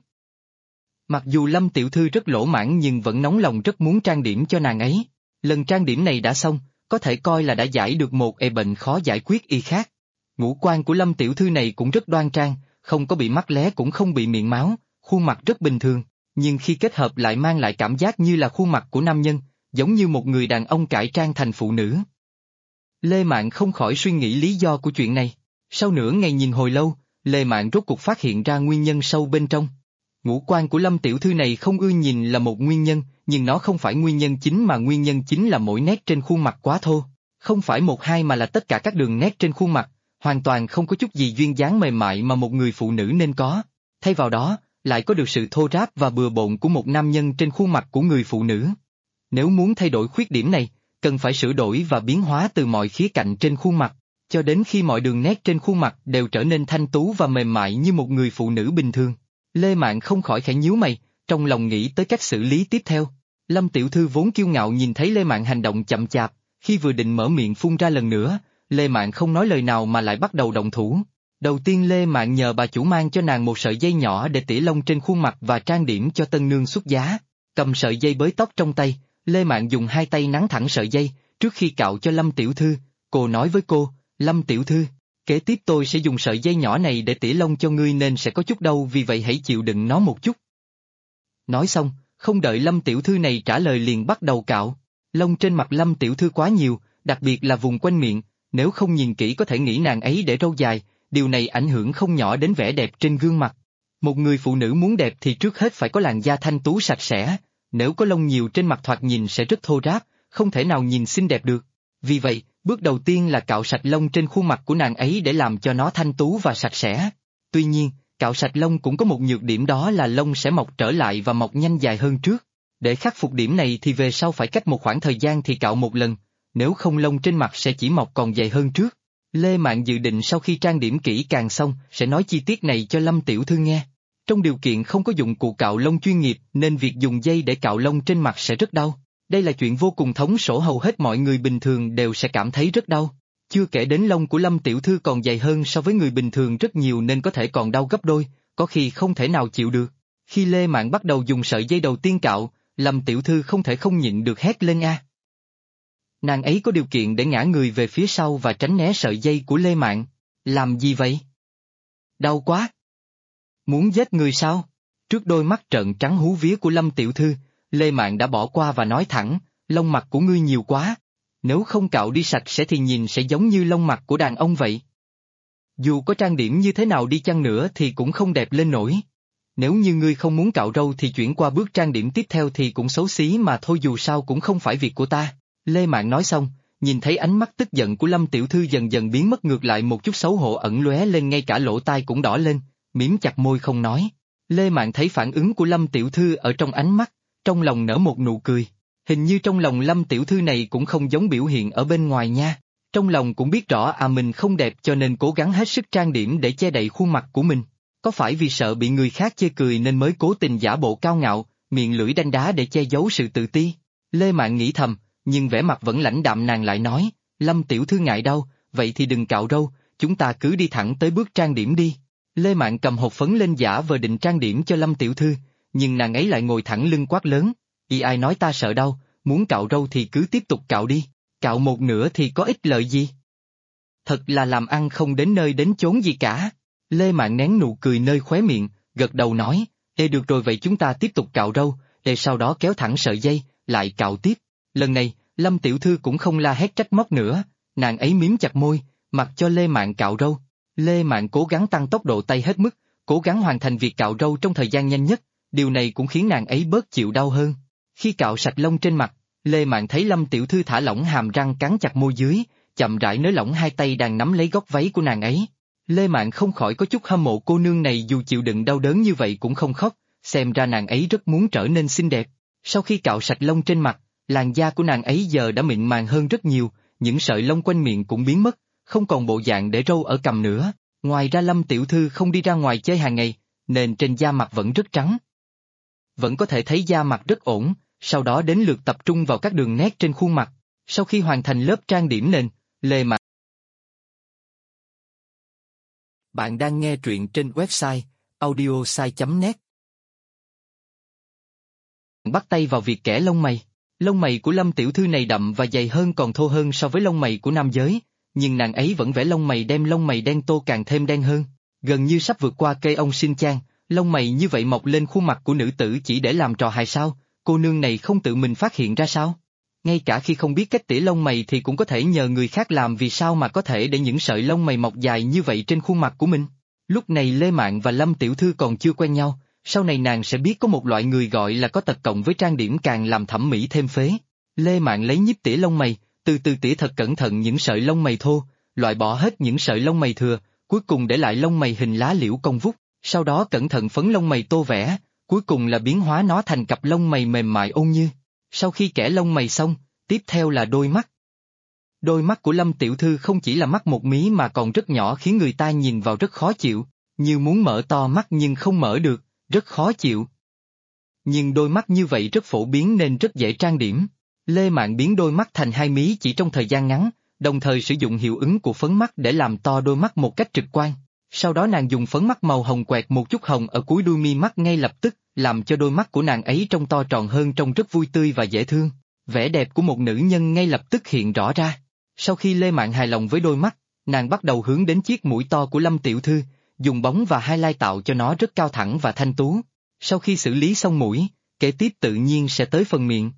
Mặc dù Lâm tiểu thư rất lỗ mãn nhưng vẫn nóng lòng rất muốn trang điểm cho nàng ấy. Lần trang điểm này đã xong, có thể coi là đã giải được một bệnh khó giải quyết y khác. Ngũ quan của Lâm tiểu thư này cũng rất đoan trang, không có bị mắc lé cũng không bị miệng máu, khuôn mặt rất bình thường, nhưng khi kết hợp lại mang lại cảm giác như là khuôn mặt của nam nhân, giống như một người đàn ông cải trang thành phụ nữ. Lê Mạn không khỏi suy nghĩ lý do của chuyện này. Sau nửa ngày nhìn hồi lâu, Lê Mạn rốt cuộc phát hiện ra nguyên nhân sâu bên trong. Ngũ quan của Lâm tiểu thư này không ưa nhìn là một nguyên nhân, nhưng nó không phải nguyên nhân chính mà nguyên nhân chính là mỗi nét trên khuôn mặt quá thô. Không phải một hai mà là tất cả các đường nét trên khuôn mặt, hoàn toàn không có chút gì duyên dáng mềm mại mà một người phụ nữ nên có. Thay vào đó, lại có được sự thô ráp và bừa bộn của một nam nhân trên khuôn mặt của người phụ nữ. Nếu muốn thay đổi khuyết điểm này, cần phải sửa đổi và biến hóa từ mọi khía cạnh trên khuôn mặt, cho đến khi mọi đường nét trên khuôn mặt đều trở nên thanh tú và mềm mại như một người phụ nữ bình thường. Lê Mạn không khỏi khẽ nhíu mày, trong lòng nghĩ tới cách xử lý tiếp theo. Lâm tiểu thư vốn kiêu ngạo nhìn thấy Lê Mạn hành động chậm chạp, khi vừa định mở miệng phun ra lần nữa, Lê Mạn không nói lời nào mà lại bắt đầu động thủ. Đầu tiên Lê Mạn nhờ bà chủ mang cho nàng một sợi dây nhỏ để tỉa lông trên khuôn mặt và trang điểm cho tân nương xuất giá. Cầm sợi dây bới tóc trong tay, Lê Mạn dùng hai tay nắn thẳng sợi dây, trước khi cạo cho Lâm tiểu thư, cô nói với cô, Lâm tiểu thư, kế tiếp tôi sẽ dùng sợi dây nhỏ này để tỉa lông cho ngươi nên sẽ có chút đau vì vậy hãy chịu đựng nó một chút. Nói xong, không đợi Lâm tiểu thư này trả lời liền bắt đầu cạo. Lông trên mặt Lâm tiểu thư quá nhiều, đặc biệt là vùng quanh miệng, nếu không nhìn kỹ có thể nghĩ nàng ấy để râu dài, điều này ảnh hưởng không nhỏ đến vẻ đẹp trên gương mặt. Một người phụ nữ muốn đẹp thì trước hết phải có làn da thanh tú sạch sẽ, nếu có lông nhiều trên mặt thoạt nhìn sẽ rất thô ráp, không thể nào nhìn xinh đẹp được. Vì vậy, bước đầu tiên là cạo sạch lông trên khuôn mặt của nàng ấy để làm cho nó thanh tú và sạch sẽ. Tuy nhiên, cạo sạch lông cũng có một nhược điểm, đó là lông sẽ mọc trở lại và mọc nhanh dài hơn trước. Để khắc phục điểm này thì về sau phải cách một khoảng thời gian thì cạo một lần, nếu không lông trên mặt sẽ chỉ mọc còn dày hơn trước. Lê Mạn dự định sau khi trang điểm kỹ càng xong sẽ nói chi tiết này cho Lâm tiểu thư nghe. Trong điều kiện không có dụng cụ cạo lông chuyên nghiệp nên việc dùng dây để cạo lông trên mặt sẽ rất đau. Đây là chuyện vô cùng thống sổ, hầu hết mọi người bình thường đều sẽ cảm thấy rất đau. Chưa kể đến lông của Lâm tiểu thư còn dày hơn so với người bình thường rất nhiều nên có thể còn đau gấp đôi, có khi không thể nào chịu được. Khi Lê Mạn bắt đầu dùng sợi dây đầu tiên cạo, Lâm tiểu thư không thể không nhịn được hét lên a. Nàng ấy có điều kiện để ngã người về phía sau và tránh né sợi dây của Lê Mạn. Làm gì vậy? Đau quá! Muốn giết người sao? Trước đôi mắt trợn trắng hú vía của Lâm tiểu thư, Lê Mạn đã bỏ qua và nói thẳng, lông mặt của ngươi nhiều quá. Nếu không cạo đi sạch sẽ thì nhìn sẽ giống như lông mặt của đàn ông vậy. Dù có trang điểm như thế nào đi chăng nữa thì cũng không đẹp lên nổi. Nếu như ngươi không muốn cạo râu thì chuyển qua bước trang điểm tiếp theo thì cũng xấu xí mà thôi, dù sao cũng không phải việc của ta. Lê Mạn nói xong, nhìn thấy ánh mắt tức giận của Lâm tiểu thư dần dần biến mất, ngược lại một chút xấu hổ ẩn lóe lên, ngay cả lỗ tai cũng đỏ lên, mím chặt môi không nói. Lê Mạn thấy phản ứng của Lâm tiểu thư ở trong ánh mắt, trong lòng nở một nụ cười. Hình như trong lòng Lâm tiểu thư này cũng không giống biểu hiện ở bên ngoài nha. Trong lòng cũng biết rõ mình không đẹp cho nên cố gắng hết sức trang điểm để che đậy khuôn mặt của mình. Có phải vì sợ bị người khác chê cười nên mới cố tình giả bộ cao ngạo, miệng lưỡi đanh đá để che giấu sự tự ti? Lê Mạn nghĩ thầm, nhưng vẻ mặt vẫn lãnh đạm. Nàng lại nói, Lâm tiểu thư ngại đau, vậy thì đừng cạo râu, chúng ta cứ đi thẳng tới bước trang điểm đi. Lê Mạn cầm hộp phấn lên giả vờ định trang điểm cho Lâm tiểu thư, nhưng nàng ấy lại ngồi thẳng lưng quát lớn, ai nói ta sợ đau, muốn cạo râu thì cứ tiếp tục cạo đi, cạo một nửa thì có ích lợi gì? Thật là làm ăn không đến nơi đến chốn gì cả. Lê Mạn nén nụ cười nơi khóe miệng, gật đầu nói, được rồi vậy chúng ta tiếp tục cạo râu, sau đó kéo thẳng sợi dây, lại cạo tiếp. Lần này, Lâm tiểu thư cũng không la hét trách móc nữa, nàng ấy mím chặt môi, mặc cho Lê Mạn cạo râu. Lê Mạn cố gắng tăng tốc độ tay hết mức, cố gắng hoàn thành việc cạo râu trong thời gian nhanh nhất, điều này cũng khiến nàng ấy bớt chịu đau hơn. Khi cạo sạch lông trên mặt, Lê Mạn thấy Lâm tiểu thư thả lỏng hàm răng, cắn chặt môi dưới, chậm rãi nới lỏng hai tay đang nắm lấy góc váy của nàng ấy. Lê Mạn không khỏi có chút hâm mộ cô nương này, dù chịu đựng đau đớn như vậy cũng không khóc, xem ra nàng ấy rất muốn trở nên xinh đẹp. Sau khi cạo sạch lông trên mặt, làn da của nàng ấy giờ đã mịn màng hơn rất nhiều, những sợi lông quanh miệng cũng biến mất, không còn bộ dạng để râu ở cằm nữa. Ngoài ra Lâm tiểu thư không đi ra ngoài chơi hàng ngày, nên trên da mặt vẫn rất trắng. Vẫn có thể thấy da mặt rất ổn, sau đó đến lượt tập trung vào các đường nét trên khuôn mặt. Sau khi hoàn thành lớp trang điểm nền, Lê Mạn. Bạn đang nghe truyện trên website audiosai.net. Bắt tay vào việc kẻ lông mày. Lông mày của Lâm tiểu thư này đậm và dày hơn, còn thô hơn so với lông mày của nam giới, nhưng nàng ấy vẫn vẽ lông mày đem lông mày đen tô càng thêm đen hơn, gần như sắp vượt qua cây ông Shin Chan. Lông mày như vậy mọc lên khuôn mặt của nữ tử chỉ để làm trò hài sao, cô nương này không tự mình phát hiện ra sao? Ngay cả khi không biết cách tỉa lông mày thì cũng có thể nhờ người khác làm, vì sao mà có thể để những sợi lông mày mọc dài như vậy trên khuôn mặt của mình? Lúc này Lê Mạn và Lâm tiểu thư còn chưa quen nhau, sau này nàng sẽ biết có một loại người gọi là có tật cộng với trang điểm càng làm thẩm mỹ thêm phế. Lê Mạn lấy nhíp tỉa lông mày, từ từ tỉa thật cẩn thận những sợi lông mày thô, loại bỏ hết những sợi lông mày thừa, cuối cùng để lại lông mày hình lá liễu cong vút, sau đó cẩn thận phấn lông mày tô vẽ, cuối cùng là biến hóa nó thành cặp lông mày mềm mại ôn như. Sau khi kẻ lông mày xong, tiếp theo là đôi mắt. Đôi mắt của Lâm tiểu thư không chỉ là mắt một mí mà còn rất nhỏ, khiến người ta nhìn vào rất khó chịu, như muốn mở to mắt nhưng không mở được, rất khó chịu. Nhưng đôi mắt như vậy rất phổ biến nên rất dễ trang điểm. Lê Mạn biến đôi mắt thành hai mí chỉ trong thời gian ngắn, đồng thời sử dụng hiệu ứng của phấn mắt để làm to đôi mắt một cách trực quan. Sau đó nàng dùng phấn mắt màu hồng quẹt một chút hồng ở cuối đuôi mi mắt ngay lập tức, làm cho đôi mắt của nàng ấy trông to tròn hơn, trông rất vui tươi và dễ thương. Vẻ đẹp của một nữ nhân ngay lập tức hiện rõ ra. Sau khi Lê Mạn hài lòng với đôi mắt, nàng bắt đầu hướng đến chiếc mũi to của Lâm tiểu thư, dùng bóng và highlight tạo cho nó rất cao thẳng và thanh tú. Sau khi xử lý xong mũi, kế tiếp tự nhiên sẽ tới phần miệng.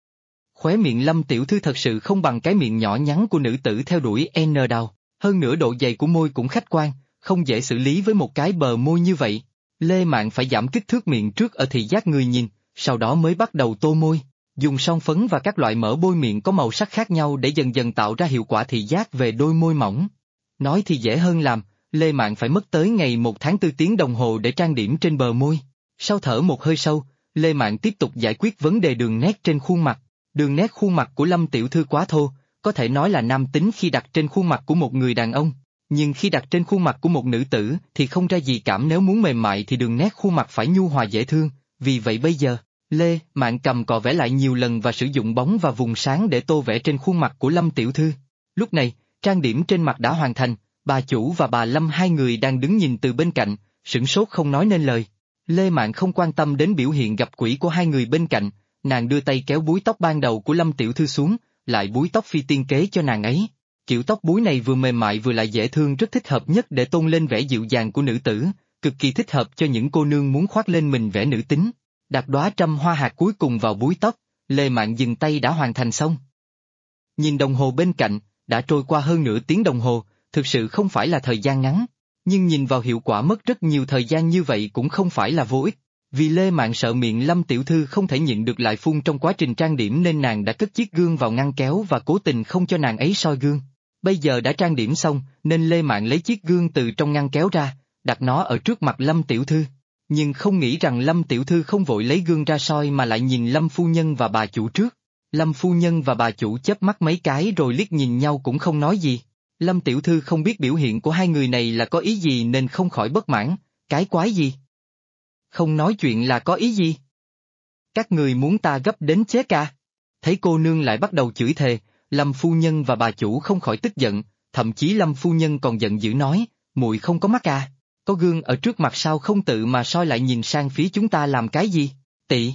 Khóe miệng Lâm tiểu thư thật sự không bằng cái miệng nhỏ nhắn của nữ tử theo đuổi N đào, hơn nữa độ dày của môi cũng khách quan, không dễ xử lý với một cái bờ môi như vậy. Lê Mạn phải giảm kích thước miệng trước ở thị giác người nhìn, sau đó mới bắt đầu tô môi, dùng son phấn và các loại mỡ bôi miệng có màu sắc khác nhau để dần dần tạo ra hiệu quả thị giác về đôi môi mỏng. Nói thì dễ hơn làm, Lê Mạn phải mất tới ngày 1 tháng 4 tiếng đồng hồ để trang điểm trên bờ môi. Sau thở một hơi sâu, Lê Mạn tiếp tục giải quyết vấn đề đường nét trên khuôn mặt. Đường nét khuôn mặt của Lâm tiểu thư quá thô, có thể nói là nam tính khi đặt trên khuôn mặt của một người đàn ông, nhưng khi đặt trên khuôn mặt của một nữ tử thì không ra gì cảm, nếu muốn mềm mại thì đường nét khuôn mặt phải nhu hòa dễ thương, vì vậy bây giờ, Lê Mạn cầm cọ vẽ lại nhiều lần và sử dụng bóng và vùng sáng để tô vẽ trên khuôn mặt của Lâm tiểu thư. Lúc này, trang điểm trên mặt đã hoàn thành, bà chủ và bà Lâm hai người đang đứng nhìn từ bên cạnh, sửng sốt không nói nên lời. Lê Mạn không quan tâm đến biểu hiện gặp quỷ của hai người bên cạnh, nàng đưa tay kéo búi tóc ban đầu của Lâm tiểu thư xuống, lại búi tóc phi tiên kế cho nàng ấy. Kiểu tóc búi này vừa mềm mại vừa lại dễ thương, rất thích hợp nhất để tôn lên vẻ dịu dàng của nữ tử, cực kỳ thích hợp cho những cô nương muốn khoác lên mình vẻ nữ tính. Đặt đóa trăm hoa hạt cuối cùng vào búi tóc, Lê Mạn dừng tay đã hoàn thành xong. Nhìn đồng hồ bên cạnh, đã trôi qua hơn nửa tiếng đồng hồ, thực sự không phải là thời gian ngắn, nhưng nhìn vào hiệu quả mất rất nhiều thời gian như vậy cũng không phải là vô ích. Vì Lê Mạn sợ miệng Lâm tiểu thư không thể nhịn được lại phun trong quá trình trang điểm nên nàng đã cất chiếc gương vào ngăn kéo và cố tình không cho nàng ấy soi gương. Bây giờ đã trang điểm xong nên Lê Mạn lấy chiếc gương từ trong ngăn kéo ra, đặt nó ở trước mặt Lâm tiểu thư. Nhưng không nghĩ rằng Lâm tiểu thư không vội lấy gương ra soi mà lại nhìn Lâm phu nhân và bà chủ trước. Lâm phu nhân và bà chủ chớp mắt mấy cái rồi liếc nhìn nhau cũng không nói gì. Lâm tiểu thư không biết biểu hiện của hai người này là có ý gì nên không khỏi bất mãn, cái quái gì? Không nói chuyện là có ý gì? Các người muốn ta gấp đến chết à? Thấy cô nương lại bắt đầu chửi thề, Lâm phu nhân và bà chủ không khỏi tức giận, thậm chí Lâm phu nhân còn giận dữ nói, muội không có mắt à? Có gương ở trước mặt sao không tự mà soi lại nhìn sang phía chúng ta làm cái gì? Tị!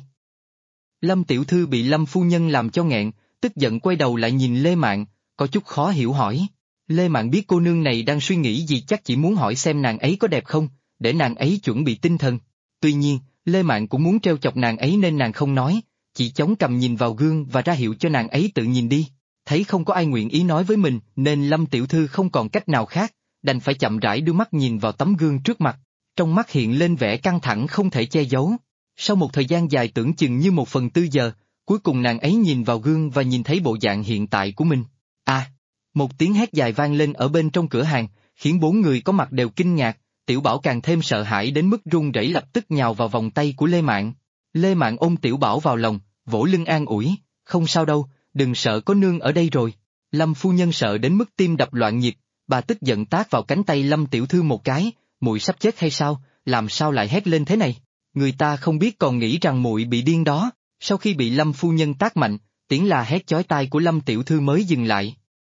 Lâm tiểu thư bị Lâm phu nhân làm cho nghẹn, tức giận quay đầu lại nhìn Lê Mạn, có chút khó hiểu hỏi. Lê Mạn biết cô nương này đang suy nghĩ gì, chắc chỉ muốn hỏi xem nàng ấy có đẹp không, để nàng ấy chuẩn bị tinh thần. Tuy nhiên, Lê Mạn cũng muốn trêu chọc nàng ấy nên nàng không nói, chỉ chống cằm nhìn vào gương và ra hiệu cho nàng ấy tự nhìn đi. Thấy không có ai nguyện ý nói với mình nên Lâm tiểu thư không còn cách nào khác, đành phải chậm rãi đưa mắt nhìn vào tấm gương trước mặt, trong mắt hiện lên vẻ căng thẳng không thể che giấu. Sau một thời gian dài tưởng chừng như 1/4 giờ, cuối cùng nàng ấy nhìn vào gương và nhìn thấy bộ dạng hiện tại của mình. À! Một tiếng hét dài vang lên ở bên trong cửa hàng, khiến bốn người có mặt đều kinh ngạc, Tiểu Bảo càng thêm sợ hãi đến mức run rẩy lập tức nhào vào vòng tay của Lê Mạn. Lê Mạn ôm Tiểu Bảo vào lòng, vỗ lưng an ủi, không sao đâu, đừng sợ có nương ở đây rồi. Lâm phu nhân sợ đến mức tim đập loạn nhịp, bà tức giận tát vào cánh tay Lâm tiểu thư một cái, muội sắp chết hay sao, làm sao lại hét lên thế này? Người ta không biết còn nghĩ rằng muội bị điên đó. Sau khi bị Lâm phu nhân tát mạnh, tiếng la hét chói tai của Lâm tiểu thư mới dừng lại.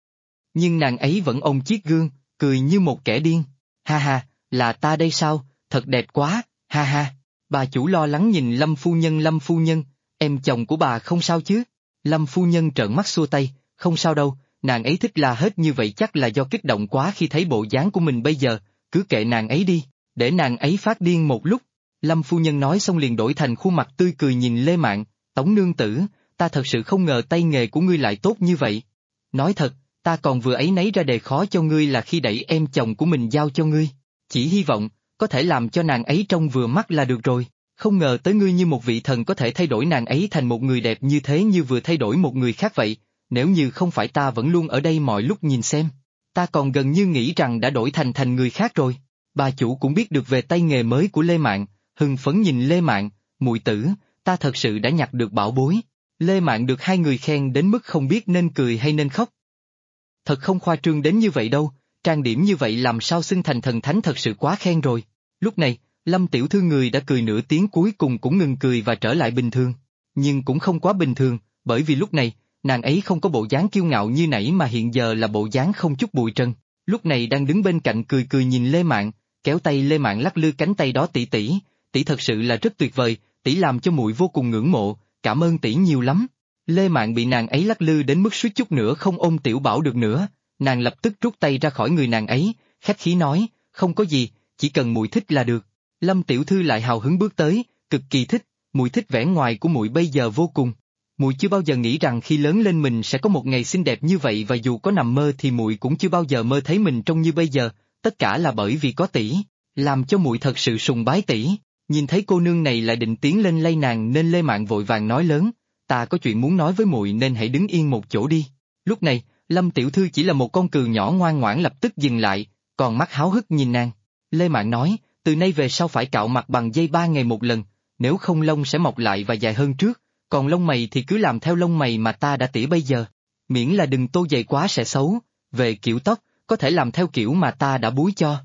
Nhưng nàng ấy vẫn ôm chiếc gương, cười như một kẻ điên. Ha ha, là ta đây sao, thật đẹp quá, ha ha. Bà chủ lo lắng nhìn Lâm phu nhân, em chồng của bà không sao chứ? Lâm phu nhân trợn mắt xua tay, không sao đâu, nàng ấy thích la hết như vậy chắc là do kích động quá khi thấy bộ dáng của mình bây giờ, cứ kệ nàng ấy đi, để nàng ấy phát điên một lúc. Lâm phu nhân nói xong liền đổi thành khuôn mặt tươi cười nhìn Lê Mạn, Tống nương tử, ta thật sự không ngờ tay nghề của ngươi lại tốt như vậy. Nói thật, ta còn vừa ấy nấy ra đề khó cho ngươi là khi đẩy em chồng của mình giao cho ngươi, chỉ hy vọng, có thể làm cho nàng ấy trông vừa mắt là được rồi, không ngờ tới ngươi như một vị thần có thể thay đổi nàng ấy thành một người đẹp như thế như vừa thay đổi một người khác vậy, nếu như không phải ta vẫn luôn ở đây mọi lúc nhìn xem, ta còn gần như nghĩ rằng đã đổi thành người khác rồi. Bà chủ cũng biết được về tay nghề mới của Lê Mạn, hưng phấn nhìn Lê Mạn, muội tử, ta thật sự đã nhặt được bảo bối. Lê Mạn được hai người khen đến mức không biết nên cười hay nên khóc. Thật không khoa trương đến như vậy đâu, trang điểm như vậy làm sao xưng thành thần thánh thật sự quá khen rồi. Lúc này, Lâm tiểu thư người đã cười nửa tiếng cuối cùng cũng ngừng cười và trở lại bình thường. Nhưng cũng không quá bình thường, bởi vì lúc này, nàng ấy không có bộ dáng kiêu ngạo như nãy mà hiện giờ là bộ dáng không chút bụi trần. Lúc này đang đứng bên cạnh cười cười nhìn Lê Mạn, kéo tay Lê Mạn lắc lư cánh tay đó tỷ thật sự là rất tuyệt vời, tỷ làm cho muội vô cùng ngưỡng mộ, cảm ơn tỷ nhiều lắm. Lê Mạn bị nàng ấy lắc lư đến mức suýt chút nữa không ôm Tiểu Bảo được nữa, nàng lập tức rút tay ra khỏi người nàng ấy, khách khí nói, không có gì, chỉ cần muội thích là được. Lâm tiểu thư lại hào hứng bước tới, cực kỳ thích, muội thích vẻ ngoài của muội bây giờ vô cùng. Muội chưa bao giờ nghĩ rằng khi lớn lên mình sẽ có một ngày xinh đẹp như vậy và dù có nằm mơ thì muội cũng chưa bao giờ mơ thấy mình trông như bây giờ, tất cả là bởi vì có tỷ, làm cho muội thật sự sùng bái tỷ. Nhìn thấy cô nương này lại định tiến lên lay nàng nên Lê Mạn vội vàng nói lớn, ta có chuyện muốn nói với muội nên hãy đứng yên một chỗ đi. Lúc này, Lâm tiểu thư chỉ là một con cừu nhỏ ngoan ngoãn lập tức dừng lại, còn mắt háo hức nhìn nàng. Lê Mạn nói, từ nay về sau phải cạo mặt bằng dây 3 ngày một lần, nếu không lông sẽ mọc lại và dài hơn trước, còn lông mày thì cứ làm theo lông mày mà ta đã tỉa bây giờ. Miễn là đừng tô dày quá sẽ xấu, về kiểu tóc, có thể làm theo kiểu mà ta đã búi cho.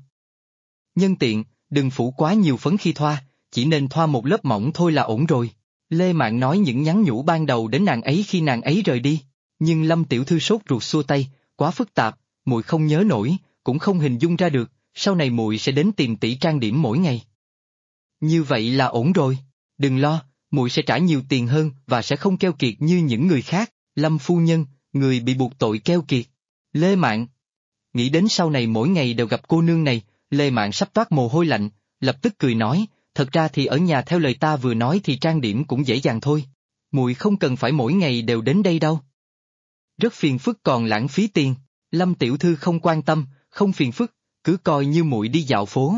Nhân tiện, đừng phủ quá nhiều phấn khi thoa, chỉ nên thoa một lớp mỏng thôi là ổn rồi. Lê Mạn nói những nhắn nhủ ban đầu đến nàng ấy khi nàng ấy rời đi, nhưng Lâm tiểu thư sốt ruột xua tay, quá phức tạp, muội không nhớ nổi, cũng không hình dung ra được, sau này muội sẽ đến tìm tỷ trang điểm mỗi ngày. Như vậy là ổn rồi, đừng lo, muội sẽ trả nhiều tiền hơn và sẽ không keo kiệt như những người khác. Lâm phu nhân, người bị buộc tội keo kiệt. Lê Mạn. Nghĩ đến sau này mỗi ngày đều gặp cô nương này, Lê Mạn sắp toát mồ hôi lạnh, lập tức cười nói, thật ra thì ở nhà theo lời ta vừa nói thì trang điểm cũng dễ dàng thôi. Muội không cần phải mỗi ngày đều đến đây đâu. Rất phiền phức còn lãng phí tiền. Lâm tiểu thư không quan tâm, không phiền phức, cứ coi như muội đi dạo phố.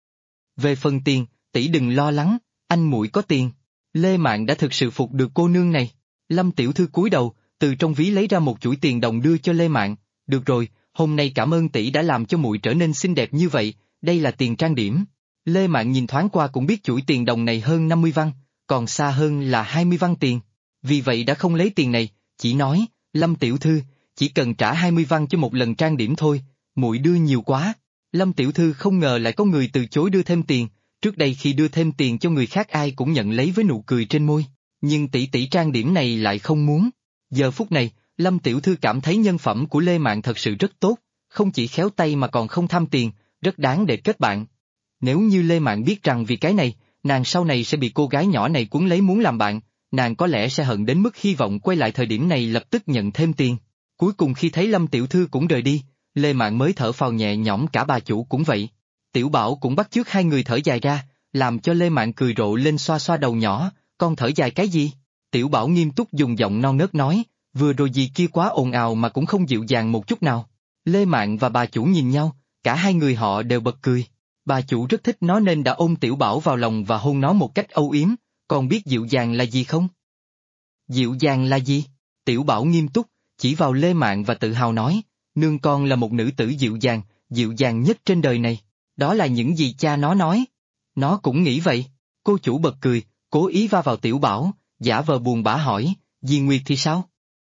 Về phần tiền, tỷ đừng lo lắng, anh muội có tiền. Lê Mạn đã thực sự phục được cô nương này. Lâm tiểu thư cúi đầu, từ trong ví lấy ra một chuỗi tiền đồng đưa cho Lê Mạn. Được rồi, hôm nay cảm ơn tỷ đã làm cho muội trở nên xinh đẹp như vậy, đây là tiền trang điểm. Lê Mạn nhìn thoáng qua cũng biết chuỗi tiền đồng này hơn 50 văn, còn xa hơn là 20 văn tiền. Vì vậy đã không lấy tiền này, chỉ nói, Lâm tiểu thư, chỉ cần trả 20 văn cho một lần trang điểm thôi, muội đưa nhiều quá. Lâm tiểu thư không ngờ lại có người từ chối đưa thêm tiền, trước đây khi đưa thêm tiền cho người khác ai cũng nhận lấy với nụ cười trên môi, nhưng tỷ trang điểm này lại không muốn. Giờ phút này, Lâm tiểu thư cảm thấy nhân phẩm của Lê Mạn thật sự rất tốt, không chỉ khéo tay mà còn không tham tiền, rất đáng để kết bạn. Nếu như Lê Mạn biết rằng vì cái này, nàng sau này sẽ bị cô gái nhỏ này cuốn lấy muốn làm bạn, nàng có lẽ sẽ hận đến mức hy vọng quay lại thời điểm này lập tức nhận thêm tiền. Cuối cùng khi thấy Lâm tiểu thư cũng rời đi, Lê Mạn mới thở phào nhẹ nhõm, cả bà chủ cũng vậy. Tiểu Bảo cũng bắt chước hai người thở dài ra, làm cho Lê Mạn cười rộ lên xoa xoa đầu nhỏ, con thở dài cái gì? Tiểu Bảo nghiêm túc dùng giọng non nớt nói, vừa rồi gì kia quá ồn ào mà cũng không dịu dàng một chút nào. Lê Mạn và bà chủ nhìn nhau, cả hai người họ đều bật cười. Bà chủ rất thích nó nên đã ôm Tiểu Bảo vào lòng và hôn nó một cách âu yếm, còn biết dịu dàng là gì không? Dịu dàng là gì? Tiểu Bảo nghiêm túc, chỉ vào Lê Mạn và tự hào nói, nương con là một nữ tử dịu dàng, dịu dàng nhất trên đời này. Đó là những gì cha nó nói. Nó cũng nghĩ vậy. Cô chủ bật cười, cố ý va vào Tiểu Bảo, giả vờ buồn bã hỏi, Dì Nguyệt thì sao?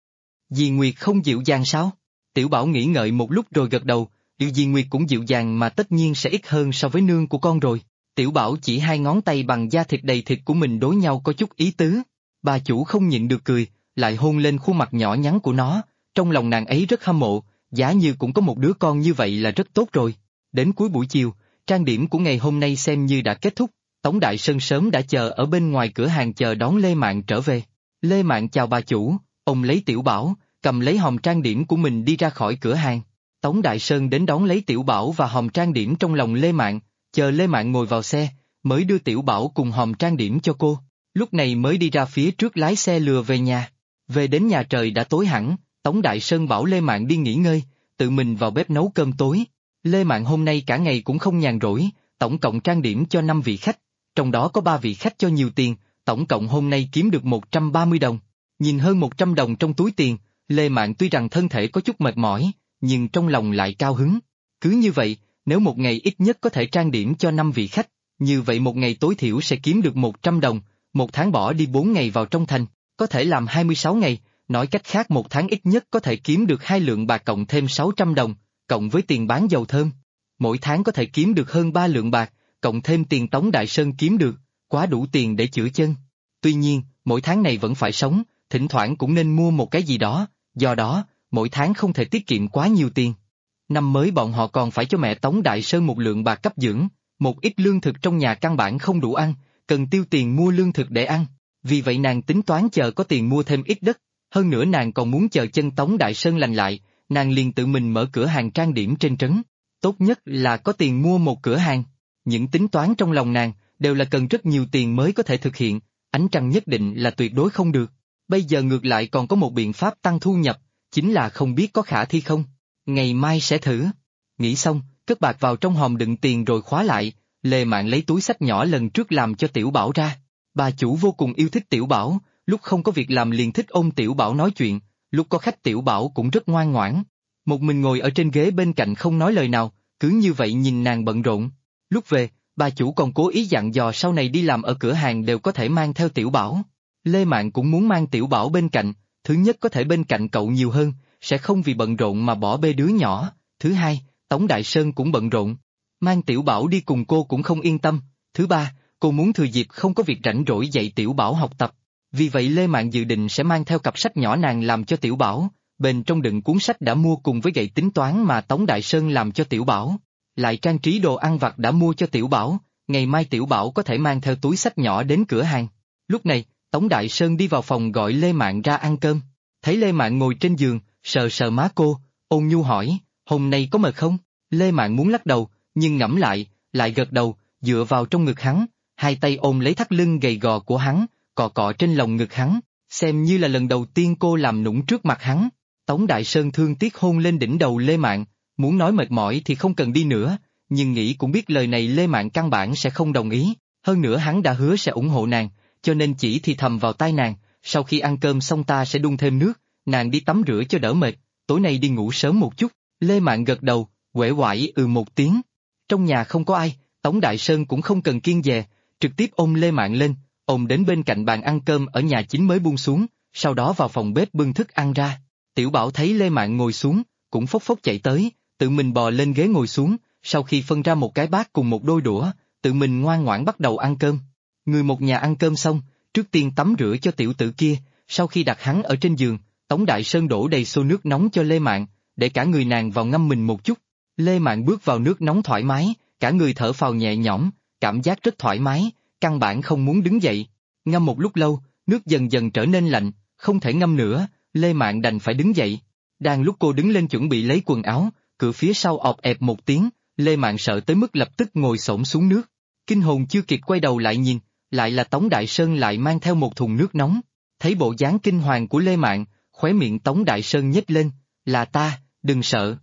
Dì Nguyệt không dịu dàng sao? Tiểu Bảo nghĩ ngợi một lúc rồi gật đầu, Dì Nguyệt cũng dịu dàng mà tất nhiên sẽ ít hơn so với nương của con rồi. Tiểu Bảo chỉ hai ngón tay bằng da thịt đầy thịt của mình đối nhau có chút ý tứ. Bà chủ không nhịn được cười, lại hôn lên khuôn mặt nhỏ nhắn của nó, trong lòng nàng ấy rất hâm mộ, giá như cũng có một đứa con như vậy là rất tốt rồi. Đến cuối buổi chiều, trang điểm của ngày hôm nay xem như đã kết thúc, Tống Đại Sơn sớm đã chờ ở bên ngoài cửa hàng chờ đón Lê Mạn trở về. Lê Mạn chào bà chủ, ông lấy Tiểu Bảo, cầm lấy hòm trang điểm của mình đi ra khỏi cửa hàng. Tống Đại Sơn đến đón lấy Tiểu Bảo và hòm trang điểm trong lòng Lê Mạn, chờ Lê Mạn ngồi vào xe, mới đưa Tiểu Bảo cùng hòm trang điểm cho cô, lúc này mới đi ra phía trước lái xe lừa về nhà. Về đến nhà trời đã tối hẳn, Tống Đại Sơn bảo Lê Mạn đi nghỉ ngơi, tự mình vào bếp nấu cơm tối. Lê Mạn hôm nay cả ngày cũng không nhàn rỗi, tổng cộng trang điểm cho 5 vị khách, trong đó có 3 vị khách cho nhiều tiền, tổng cộng hôm nay kiếm được 130 đồng. Nhìn hơn 100 đồng trong túi tiền, Lê Mạn tuy rằng thân thể có chút mệt mỏi, nhưng trong lòng lại cao hứng. Cứ như vậy, nếu một ngày ít nhất có thể trang điểm cho 5 vị khách, như vậy một ngày tối thiểu sẽ kiếm được 100 đồng, một tháng bỏ đi 4 ngày vào trong thành, có thể làm 26 ngày, nói cách khác một tháng ít nhất có thể kiếm được 2 lượng bạc cộng thêm 600 đồng, cộng với tiền bán dầu thơm. Mỗi tháng có thể kiếm được hơn 3 lượng bạc, cộng thêm tiền Tống Đại Sơn kiếm được, quá đủ tiền để chữa chân. Tuy nhiên, mỗi tháng này vẫn phải sống, thỉnh thoảng cũng nên mua một cái gì đó, do đó, mỗi tháng không thể tiết kiệm quá nhiều tiền. Năm mới bọn họ còn phải cho mẹ Tống Đại Sơn 1 lượng bạc cấp dưỡng, một ít lương thực trong nhà căn bản không đủ ăn, cần tiêu tiền mua lương thực để ăn, vì vậy nàng tính toán chờ có tiền mua thêm ít đất, hơn nữa nàng còn muốn chờ chân Tống Đại Sơn lành lại, nàng liền tự mình mở cửa hàng trang điểm trên trấn. Tốt nhất là có tiền mua một cửa hàng. Những tính toán trong lòng nàng đều là cần rất nhiều tiền mới có thể thực hiện, ánh trăng nhất định là tuyệt đối không được. Bây giờ ngược lại còn có một biện pháp tăng thu nhập, chính là không biết có khả thi không. Ngày mai sẽ thử. Nghĩ xong, cất bạc vào trong hòm đựng tiền rồi khóa lại, Lê Mạn lấy túi xách nhỏ lần trước làm cho Tiểu Bảo ra. Bà chủ vô cùng yêu thích Tiểu Bảo, lúc không có việc làm liền thích ôm Tiểu Bảo nói chuyện, lúc có khách Tiểu Bảo cũng rất ngoan ngoãn. Một mình ngồi ở trên ghế bên cạnh không nói lời nào, cứ như vậy nhìn nàng bận rộn. Lúc về, bà chủ còn cố ý dặn dò sau này đi làm ở cửa hàng đều có thể mang theo Tiểu Bảo. Lê Mạn cũng muốn mang Tiểu Bảo bên cạnh, thứ nhất có thể bên cạnh cậu nhiều hơn, sẽ không vì bận rộn mà bỏ bê đứa nhỏ, thứ hai, Tống Đại Sơn cũng bận rộn. Mang Tiểu Bảo đi cùng cô cũng không yên tâm, thứ ba, cô muốn thừa dịp không có việc rảnh rỗi dạy Tiểu Bảo học tập. Vì vậy Lê Mạn dự định sẽ mang theo cặp sách nhỏ nàng làm cho Tiểu Bảo, bên trong đựng cuốn sách đã mua cùng với gậy tính toán mà Tống Đại Sơn làm cho Tiểu Bảo, lại trang trí đồ ăn vặt đã mua cho Tiểu Bảo, ngày mai Tiểu Bảo có thể mang theo túi sách nhỏ đến cửa hàng. Lúc này, Tống Đại Sơn đi vào phòng gọi Lê Mạn ra ăn cơm, thấy Lê Mạn ngồi trên giường, sờ sờ má cô, ôn nhu hỏi, hôm nay có mệt không? Lê Mạn muốn lắc đầu, nhưng ngẫm lại gật đầu, dựa vào trong ngực hắn, hai tay ôm lấy thắt lưng gầy gò của hắn, cọ cọ trên lồng ngực hắn, xem như là lần đầu tiên cô làm nũng trước mặt hắn. Tống Đại Sơn thương tiếc hôn lên đỉnh đầu Lê Mạn, muốn nói mệt mỏi thì không cần đi nữa, nhưng nghĩ cũng biết lời này Lê Mạn căn bản sẽ không đồng ý, hơn nữa hắn đã hứa sẽ ủng hộ nàng, cho nên chỉ thì thầm vào tai nàng, sau khi ăn cơm xong ta sẽ đun thêm nước, nàng đi tắm rửa cho đỡ mệt, tối nay đi ngủ sớm một chút. Lê Mạn gật đầu, uể oải một tiếng. Trong nhà không có ai, Tống Đại Sơn cũng không cần kiêng dè, trực tiếp ôm Lê Mạn lên, ôm đến bên cạnh bàn ăn cơm ở nhà chính mới buông xuống, sau đó vào phòng bếp bưng thức ăn ra. Tiểu Bảo thấy Lê Mạn ngồi xuống, cũng phốc phốc chạy tới, tự mình bò lên ghế ngồi xuống, sau khi phân ra một cái bát cùng một đôi đũa, tự mình ngoan ngoãn bắt đầu ăn cơm. Người một nhà ăn cơm xong, trước tiên tắm rửa cho tiểu tử kia, sau khi đặt hắn ở trên giường, Tống Đại Sơn đổ đầy xô nước nóng cho Lê Mạn, để cả người nàng vào ngâm mình một chút. Lê Mạn bước vào nước nóng thoải mái, cả người thở phào nhẹ nhõm, cảm giác rất thoải mái, căn bản không muốn đứng dậy. Ngâm một lúc lâu, nước dần dần trở nên lạnh, không thể ngâm nữa, Lê Mạn đành phải đứng dậy. Đang lúc cô đứng lên chuẩn bị lấy quần áo, cửa phía sau ọp ẹp một tiếng, Lê Mạn sợ tới mức lập tức ngồi xổm xuống nước. Kinh hồn chưa kịp quay đầu lại nhìn, lại là Tống Đại Sơn lại mang theo một thùng nước nóng. Thấy bộ dáng kinh hoàng của Lê Mạn, khóe miệng Tống Đại Sơn nhếch lên, là ta, đừng sợ.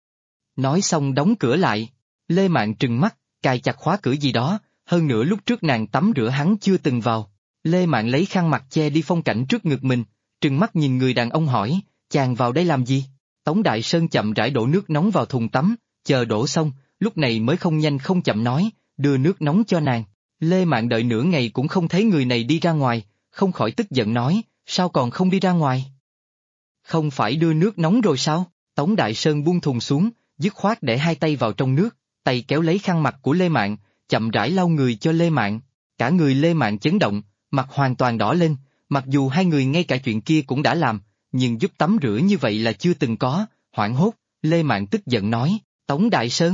Nói xong đóng cửa lại, Lê Mạn trừng mắt, cài chặt khóa cửa gì đó, hơn nữa lúc trước nàng tắm rửa hắn chưa từng vào. Lê Mạn lấy khăn mặt che đi phong cảnh trước ngực mình, trừng mắt nhìn người đàn ông hỏi, chàng vào đây làm gì? Tống Đại Sơn chậm rãi đổ nước nóng vào thùng tắm, chờ đổ xong, lúc này mới không nhanh không chậm nói, đưa nước nóng cho nàng. Lê Mạn đợi nửa ngày cũng không thấy người này đi ra ngoài, không khỏi tức giận nói, sao còn không đi ra ngoài? Không phải đưa nước nóng rồi sao? Tống Đại Sơn buông thùng xuống, dứt khoát để hai tay vào trong nước, tay kéo lấy khăn mặt của Lê Mạn, chậm rãi lau người cho Lê Mạn. Cả người Lê Mạn chấn động, mặt hoàn toàn đỏ lên, mặc dù hai người ngay cả chuyện kia cũng đã làm, nhưng giúp tắm rửa như vậy là chưa từng có. Hoảng hốt, Lê Mạn tức giận nói, Tống Đại Sơn.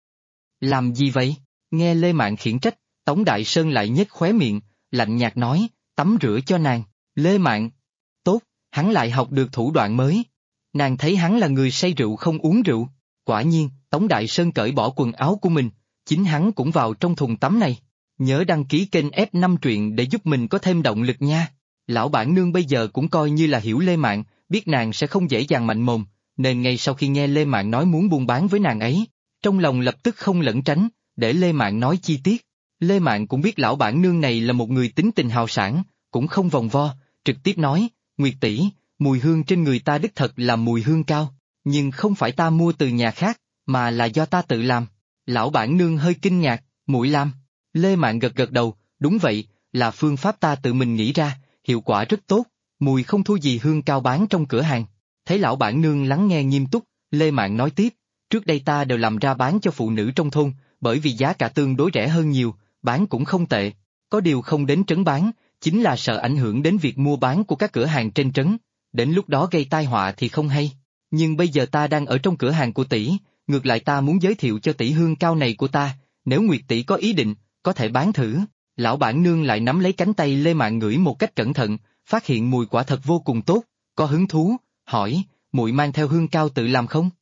Làm gì vậy? Nghe Lê Mạn khiển trách, Tống Đại Sơn lại nhếch khóe miệng, lạnh nhạt nói, tắm rửa cho nàng. Lê Mạn. Tốt, hắn lại học được thủ đoạn mới. Nàng thấy hắn là người say rượu không uống rượu. Quả nhiên, Tống Đại Sơn cởi bỏ quần áo của mình, chính hắn cũng vào trong thùng tắm này. Nhớ đăng ký kênh F5 truyện để giúp mình có thêm động lực nha. Lão bản nương bây giờ cũng coi như là hiểu Lê Mạn, biết nàng sẽ không dễ dàng mạnh mồm, nên ngay sau khi nghe Lê Mạn nói muốn buôn bán với nàng ấy, trong lòng lập tức không lẩn tránh, để Lê Mạn nói chi tiết. Lê Mạn cũng biết lão bản nương này là một người tính tình hào sảng, cũng không vòng vo, trực tiếp nói, Nguyệt tỷ, mùi hương trên người ta đích thật là mùi hương cao, nhưng không phải ta mua từ nhà khác, mà là do ta tự làm. Lão bản nương hơi kinh ngạc, muội làm. Lê Mạn gật gật đầu, đúng vậy, là phương pháp ta tự mình nghĩ ra, hiệu quả rất tốt, mùi không thua gì hương cao bán trong cửa hàng. Thấy lão bản nương lắng nghe nghiêm túc, Lê Mạn nói tiếp, trước đây ta đều làm ra bán cho phụ nữ trong thôn, bởi vì giá cả tương đối rẻ hơn nhiều, bán cũng không tệ. Có điều không đến trấn bán, chính là sợ ảnh hưởng đến việc mua bán của các cửa hàng trên trấn, đến lúc đó gây tai họa thì không hay. Nhưng bây giờ ta đang ở trong cửa hàng của tỷ, ngược lại ta muốn giới thiệu cho tỷ hương cao này của ta, nếu Nguyệt tỷ có ý định, có thể bán thử. Lão bản nương lại nắm lấy cánh tay Lê Mạn ngửi một cách cẩn thận, phát hiện mùi quả thật vô cùng tốt, có hứng thú, hỏi, muội mang theo hương cao tự làm không?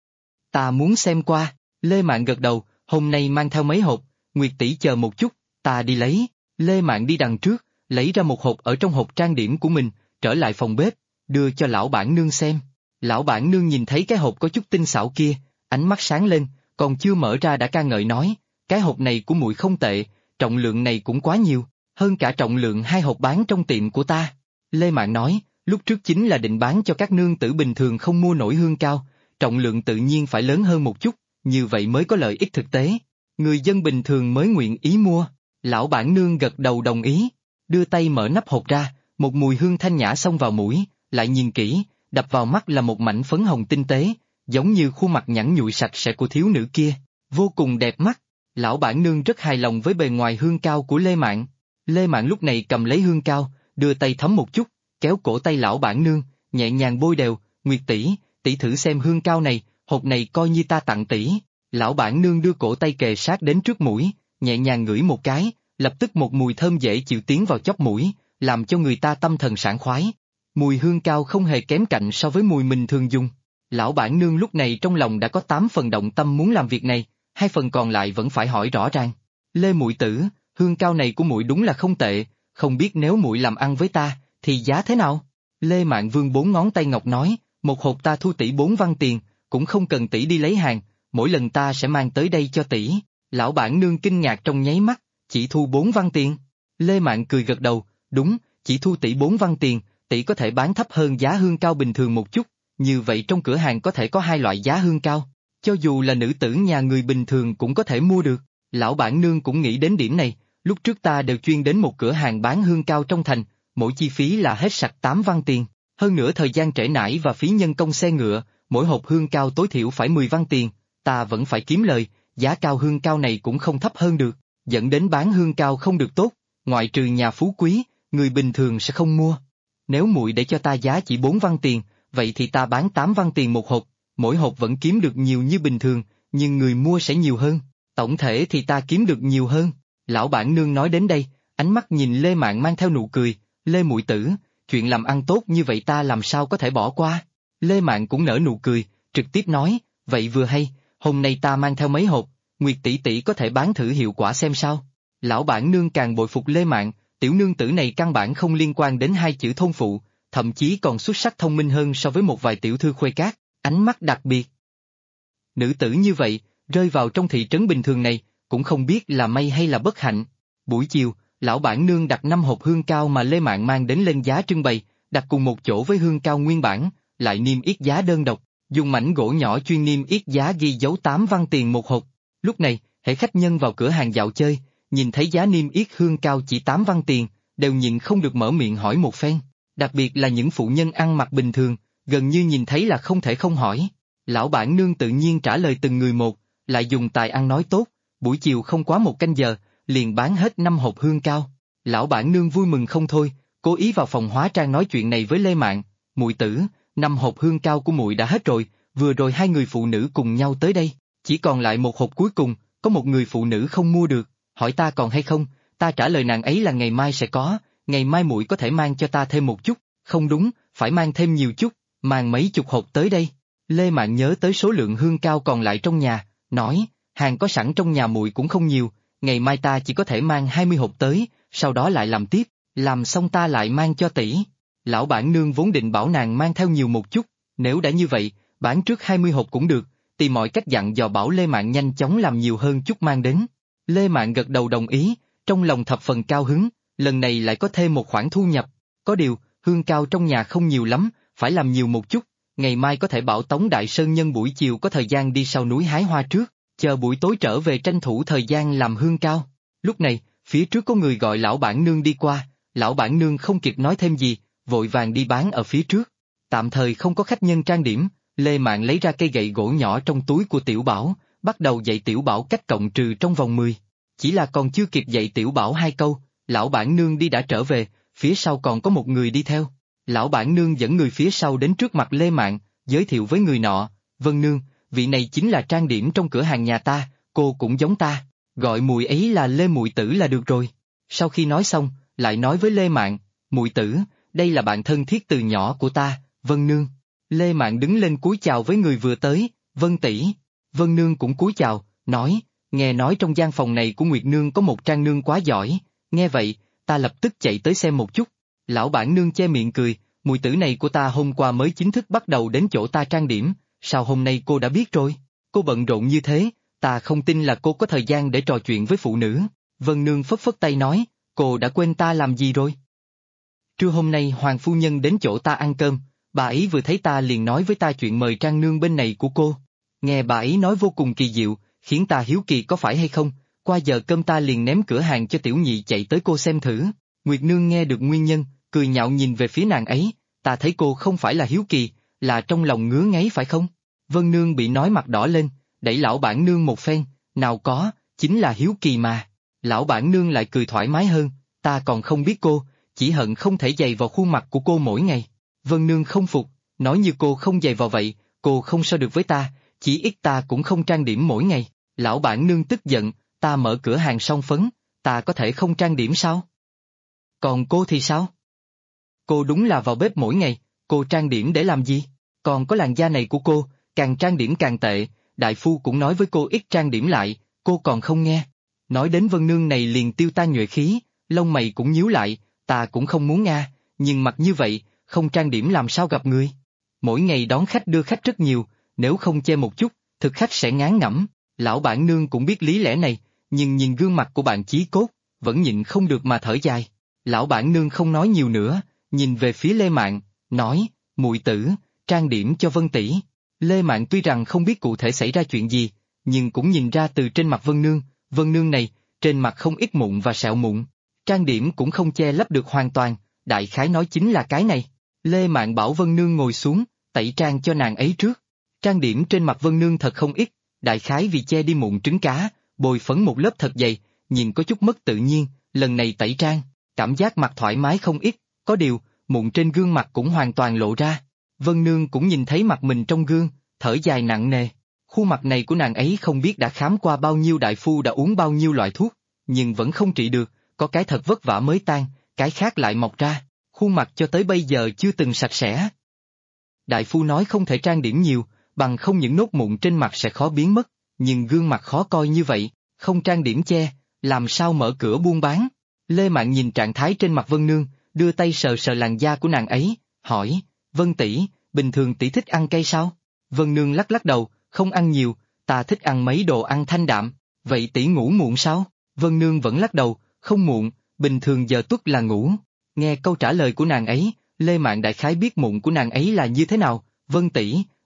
Ta muốn xem qua. Lê Mạn gật đầu, hôm nay mang theo mấy hộp, Nguyệt tỷ chờ một chút, ta đi lấy. Lê Mạn đi đằng trước, lấy ra một hộp ở trong hộp trang điểm của mình, trở lại phòng bếp, đưa cho lão bản nương xem. Lão bản nương nhìn thấy cái hộp có chút tinh xảo kia, ánh mắt sáng lên, còn chưa mở ra đã ca ngợi nói, cái hộp này của muội không tệ, trọng lượng này cũng quá nhiều, hơn cả trọng lượng hai hộp bán trong tiệm của ta. Lê Mạn nói, lúc trước chính là định bán cho các nương tử bình thường không mua nổi hương cao, trọng lượng tự nhiên phải lớn hơn một chút, như vậy mới có lợi ích thực tế. Người dân bình thường mới nguyện ý mua. Lão bản nương gật đầu đồng ý, đưa tay mở nắp hộp ra, một mùi hương thanh nhã xông vào mũi, lại nhìn kỹ, đập vào mắt là một mảnh phấn hồng tinh tế, giống như khuôn mặt nhẵn nhụi sạch sẽ của thiếu nữ kia, vô cùng đẹp mắt. Lão bản nương rất hài lòng với bề ngoài hương cao của Lê Mạn. Lê Mạn lúc này cầm lấy hương cao, đưa tay thấm một chút, kéo cổ tay lão bản nương, nhẹ nhàng bôi đều, Nguyệt tỷ, tỷ thử xem hương cao này, hộp này coi như ta tặng tỷ. Lão bản nương đưa cổ tay kề sát đến trước mũi, nhẹ nhàng ngửi một cái, lập tức một mùi thơm dễ chịu tiến vào chóp mũi, làm cho người ta tâm thần sảng khoái. Mùi hương cao không hề kém cạnh so với mùi mình thường dùng. Lão bản nương lúc này trong lòng đã có 8 phần động tâm muốn làm việc này, 2 phần còn lại vẫn phải hỏi rõ ràng. Lê muội tử, hương cao này của muội đúng là không tệ, không biết nếu muội làm ăn với ta, thì giá thế nào? Lê Mạn vươn 4 ngón tay ngọc nói, một hộp ta thu tỷ 4 văn tiền, cũng không cần tỷ đi lấy hàng, mỗi lần ta sẽ mang tới đây cho tỷ. Lão bản nương kinh ngạc trong nháy mắt, chỉ thu 4 văn tiền. Lê Mạn cười gật đầu, đúng, chỉ thu tỷ 4 văn tiền, tỷ có thể bán thấp hơn giá hương cao bình thường một chút, như vậy trong cửa hàng có thể có 2 loại giá hương cao, cho dù là nữ tử nhà người bình thường cũng có thể mua được. Lão bản nương cũng nghĩ đến điểm này, lúc trước ta đều chuyên đến một cửa hàng bán hương cao trong thành, mỗi chi phí là hết sạch 8 văn tiền, hơn nữa thời gian trễ nải và phí nhân công xe ngựa, mỗi hộp hương cao tối thiểu phải 10 văn tiền, ta vẫn phải kiếm lời, giá cao hương cao này cũng không thấp hơn được, dẫn đến bán hương cao không được tốt, ngoại trừ nhà phú quý, người bình thường sẽ không mua. Nếu muội để cho ta giá chỉ 4 văn tiền, vậy thì ta bán 8 văn tiền một hộp, mỗi hộp vẫn kiếm được nhiều như bình thường, nhưng người mua sẽ nhiều hơn, tổng thể thì ta kiếm được nhiều hơn. Lão bản nương nói đến đây, ánh mắt nhìn Lê Mạn mang theo nụ cười, Lê muội tử, chuyện làm ăn tốt như vậy ta làm sao có thể bỏ qua. Lê Mạn cũng nở nụ cười, trực tiếp nói, vậy vừa hay, hôm nay ta mang theo mấy hộp, Nguyệt tỷ tỷ có thể bán thử hiệu quả xem sao. Lão bản nương càng bội phục Lê Mạn, tiểu nương tử này căn bản không liên quan đến 2 chữ thôn phụ, thậm chí còn xuất sắc thông minh hơn so với một vài tiểu thư khuê cát, ánh mắt đặc biệt. Nữ tử như vậy, rơi vào trong thị trấn bình thường này, cũng không biết là may hay là bất hạnh. Buổi chiều, lão bản nương đặt 5 hộp hương cao mà Lê Mạn mang đến lên giá trưng bày, đặt cùng một chỗ với hương cao nguyên bản, lại niêm yết giá đơn độc. dùng mảnh gỗ nhỏ chuyên niêm yết giá ghi dấu 8 văn tiền một hộp. Lúc này, hễ khách nhân vào cửa hàng dạo chơi, nhìn thấy giá niêm yết hương cao chỉ 8 văn tiền, đều nhịn không được mở miệng hỏi một phen. Đặc biệt là những phụ nhân ăn mặc bình thường, gần như nhìn thấy là không thể không hỏi. Lão bản nương tự nhiên trả lời từng người một, lại dùng tài ăn nói tốt, buổi chiều không quá 1 canh giờ, liền bán hết 5 hộp hương cao. Lão bản nương vui mừng không thôi, cố ý vào phòng hóa trang nói chuyện này với Lê Mạn. Muội tử, 5 hộp hương cao của muội đã hết rồi, vừa rồi 2 người phụ nữ cùng nhau tới đây, chỉ còn lại 1 hộp cuối cùng, có một người phụ nữ không mua được, hỏi ta còn hay không, ta trả lời nàng ấy là ngày mai sẽ có, ngày mai muội có thể mang cho ta thêm một chút, không đúng, phải mang thêm nhiều chút, mang mấy chục hộp tới đây. Lê Mạn nhớ tới số lượng hương cao còn lại trong nhà, nói, hàng có sẵn trong nhà muội cũng không nhiều, ngày mai ta chỉ có thể mang 20 hộp tới, sau đó lại làm tiếp, làm xong ta lại mang cho tỷ. Lão bản nương vốn định bảo nàng mang theo nhiều một chút, nếu đã như vậy, bán trước 20 hộp cũng được, tìm mọi cách dặn dò bảo Lê Mạn nhanh chóng làm nhiều hơn chút mang đến. Lê Mạn gật đầu đồng ý, trong lòng thập phần cao hứng, lần này lại có thêm một khoản thu nhập. Có điều, hương cao trong nhà không nhiều lắm, phải làm nhiều một chút, ngày mai có thể bảo Tống Đại Sơn Nhân buổi chiều có thời gian đi sau núi hái hoa trước, chờ buổi tối trở về tranh thủ thời gian làm hương cao. Lúc này, phía trước có người gọi lão bản nương đi qua, lão bản nương không kịp nói thêm gì, vội vàng đi bán ở phía trước. Tạm thời không có khách nhân trang điểm, Lê Mạn lấy ra cây gậy gỗ nhỏ trong túi của Tiểu Bảo, bắt đầu dạy Tiểu Bảo cách cộng trừ trong vòng 10. Chỉ là còn chưa kịp dạy Tiểu Bảo 2 câu, lão bản nương đi đã trở về, phía sau còn có một người đi theo. Lão bản nương dẫn người phía sau đến trước mặt Lê Mạn, giới thiệu với người nọ, Vân Nương, vị này chính là trang điểm trong cửa hàng nhà ta, cô cũng giống ta, gọi muội ấy là Lê muội tử là được rồi. Sau khi nói xong, lại nói với Lê Mạn, muội tử, đây là bạn thân thiết từ nhỏ của ta, Vân Nương. Lê Mạn đứng lên cúi chào với người vừa tới, Vân tỷ. Vân Nương cũng cúi chào, nói, nghe nói trong gian phòng này của Nguyệt Nương có một trang nương quá giỏi, nghe vậy, ta lập tức chạy tới xem một chút. Lão bản nương che miệng cười, muội tử này của ta hôm qua mới chính thức bắt đầu đến chỗ ta trang điểm, sao hôm nay cô đã biết rồi? Cô bận rộn như thế, ta không tin là cô có thời gian để trò chuyện với phụ nữ. Vân Nương phất phất tay nói, cô đã quên ta làm gì rồi? Trưa hôm nay Hoàng phu nhân đến chỗ ta ăn cơm, bà ấy vừa thấy ta liền nói với ta chuyện mời trang nương bên này của cô. Nghe bà ấy nói vô cùng kỳ diệu, khiến ta hiếu kỳ có phải hay không, qua giờ cơm ta liền ném cửa hàng cho tiểu nhị chạy tới cô xem thử. Nguyệt Nương nghe được nguyên nhân, cười nhạo nhìn về phía nàng ấy, ta thấy cô không phải là hiếu kỳ, là trong lòng ngứa ngáy phải không? Vân Nương bị nói mặt đỏ lên, đẩy lão bản nương một phen, nào có, chính là hiếu kỳ mà. Lão bản nương lại cười thoải mái hơn, ta còn không biết cô, chỉ hận không thể giày vào khuôn mặt của cô mỗi ngày. Vân Nương không phục, nói như cô không giày vào vậy, cô không so được với ta, chỉ ít ta cũng không trang điểm mỗi ngày. Lão bản nương tức giận, ta mở cửa hàng son phấn, ta có thể không trang điểm sao? Còn cô thì sao? Cô đúng là vào bếp mỗi ngày, cô trang điểm để làm gì? Còn có làn da này của cô, càng trang điểm càng tệ, đại phu cũng nói với cô ít trang điểm lại, cô còn không nghe. Nói đến Vân Nương này liền tiêu tan nhuệ khí, lông mày cũng nhíu lại, ta cũng không muốn nga, nhưng mặt như vậy, không trang điểm làm sao gặp người. Mỗi ngày đón khách đưa khách rất nhiều, nếu không che một chút, thực khách sẽ ngán ngẩm. Lão bản nương cũng biết lý lẽ này, nhưng nhìn gương mặt của bạn chí cốt, vẫn nhịn không được mà thở dài. Lão bản nương không nói nhiều nữa, nhìn về phía Lê Mạn, nói, muội tử, trang điểm cho Vân tỷ. Lê Mạn tuy rằng không biết cụ thể xảy ra chuyện gì, nhưng cũng nhìn ra từ trên mặt Vân Nương này, trên mặt không ít mụn và sẹo mụn. Trang điểm cũng không che lấp được hoàn toàn, đại khái nói chính là cái này. Lê Mạn bảo Vân Nương ngồi xuống, tẩy trang cho nàng ấy trước. Trang điểm trên mặt Vân Nương thật không ít, đại khái vì che đi mụn trứng cá, bồi phấn một lớp thật dày, nhìn có chút mất tự nhiên, lần này tẩy trang, cảm giác mặt thoải mái không ít, có điều, mụn trên gương mặt cũng hoàn toàn lộ ra. Vân Nương cũng nhìn thấy mặt mình trong gương, thở dài nặng nề. Khuôn mặt này của nàng ấy không biết đã khám qua bao nhiêu đại phu đã uống bao nhiêu loại thuốc, nhưng vẫn không trị được, có cái thật vất vả mới tan, cái khác lại mọc ra, khuôn mặt cho tới bây giờ chưa từng sạch sẽ. Đại phu nói không thể trang điểm nhiều, bằng không những nốt mụn trên mặt sẽ khó biến mất, nhưng gương mặt khó coi như vậy, không trang điểm che, làm sao mở cửa buôn bán. Lê Mạn nhìn trạng thái trên mặt Vân Nương, đưa tay sờ sờ làn da của nàng ấy, hỏi, Vân tỷ, bình thường tỷ thích ăn cay sao? Vân Nương lắc lắc đầu, không ăn nhiều, ta thích ăn mấy đồ ăn thanh đạm, vậy tỷ ngủ muộn sao? Vân Nương vẫn lắc đầu, không muộn, bình thường giờ tuất là ngủ. Nghe câu trả lời của nàng ấy, Lê Mạn đại khái biết mụn của nàng ấy là như thế nào, Vân tỷ,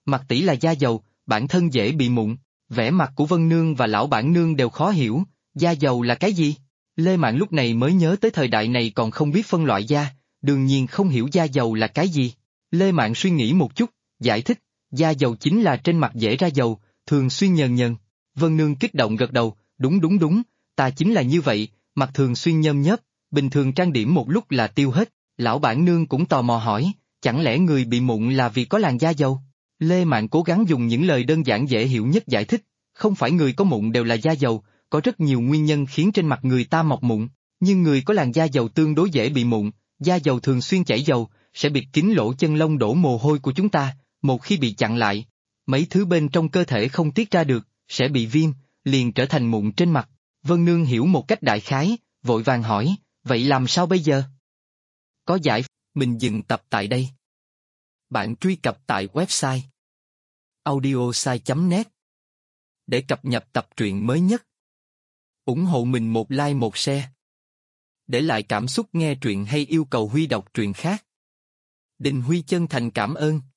mặt tỷ là da dầu, bản thân dễ bị mụn. Vẻ mặt của Vân Nương và lão bản nương đều khó hiểu, da dầu là cái gì? Lê Mạn lúc này mới nhớ tới thời đại này còn không biết phân loại da, đương nhiên không hiểu da dầu là cái gì. Lê Mạn suy nghĩ một chút, giải thích, da dầu chính là trên mặt dễ ra dầu, thường xuyên nhờn nhờn. Vân Nương kích động gật đầu, đúng, ta chính là như vậy, mặt thường xuyên nhơm nhớp, bình thường trang điểm một lúc là tiêu hết. Lão bản nương cũng tò mò hỏi, chẳng lẽ người bị mụn là vì có làn da dầu? Lê Mạn cố gắng dùng những lời đơn giản dễ hiểu nhất giải thích, không phải người có mụn đều là da dầu, có rất nhiều nguyên nhân khiến trên mặt người ta mọc mụn, nhưng người có làn da dầu tương đối dễ bị mụn, da dầu thường xuyên chảy dầu, sẽ bịt kín lỗ chân lông đổ mồ hôi của chúng ta, một khi bị chặn lại, mấy thứ bên trong cơ thể không tiết ra được, sẽ bị viêm, liền trở thành mụn trên mặt. Vân Nương hiểu một cách đại khái, vội vàng hỏi, vậy làm sao bây giờ? Có giải, mình dừng tập tại đây. Bạn truy cập tại website audiosai.net để cập nhật tập truyện mới nhất. Ủng hộ mình một like một share. Để lại cảm xúc nghe truyện hay yêu cầu Huy đọc truyện khác. Đình Huy chân thành cảm ơn.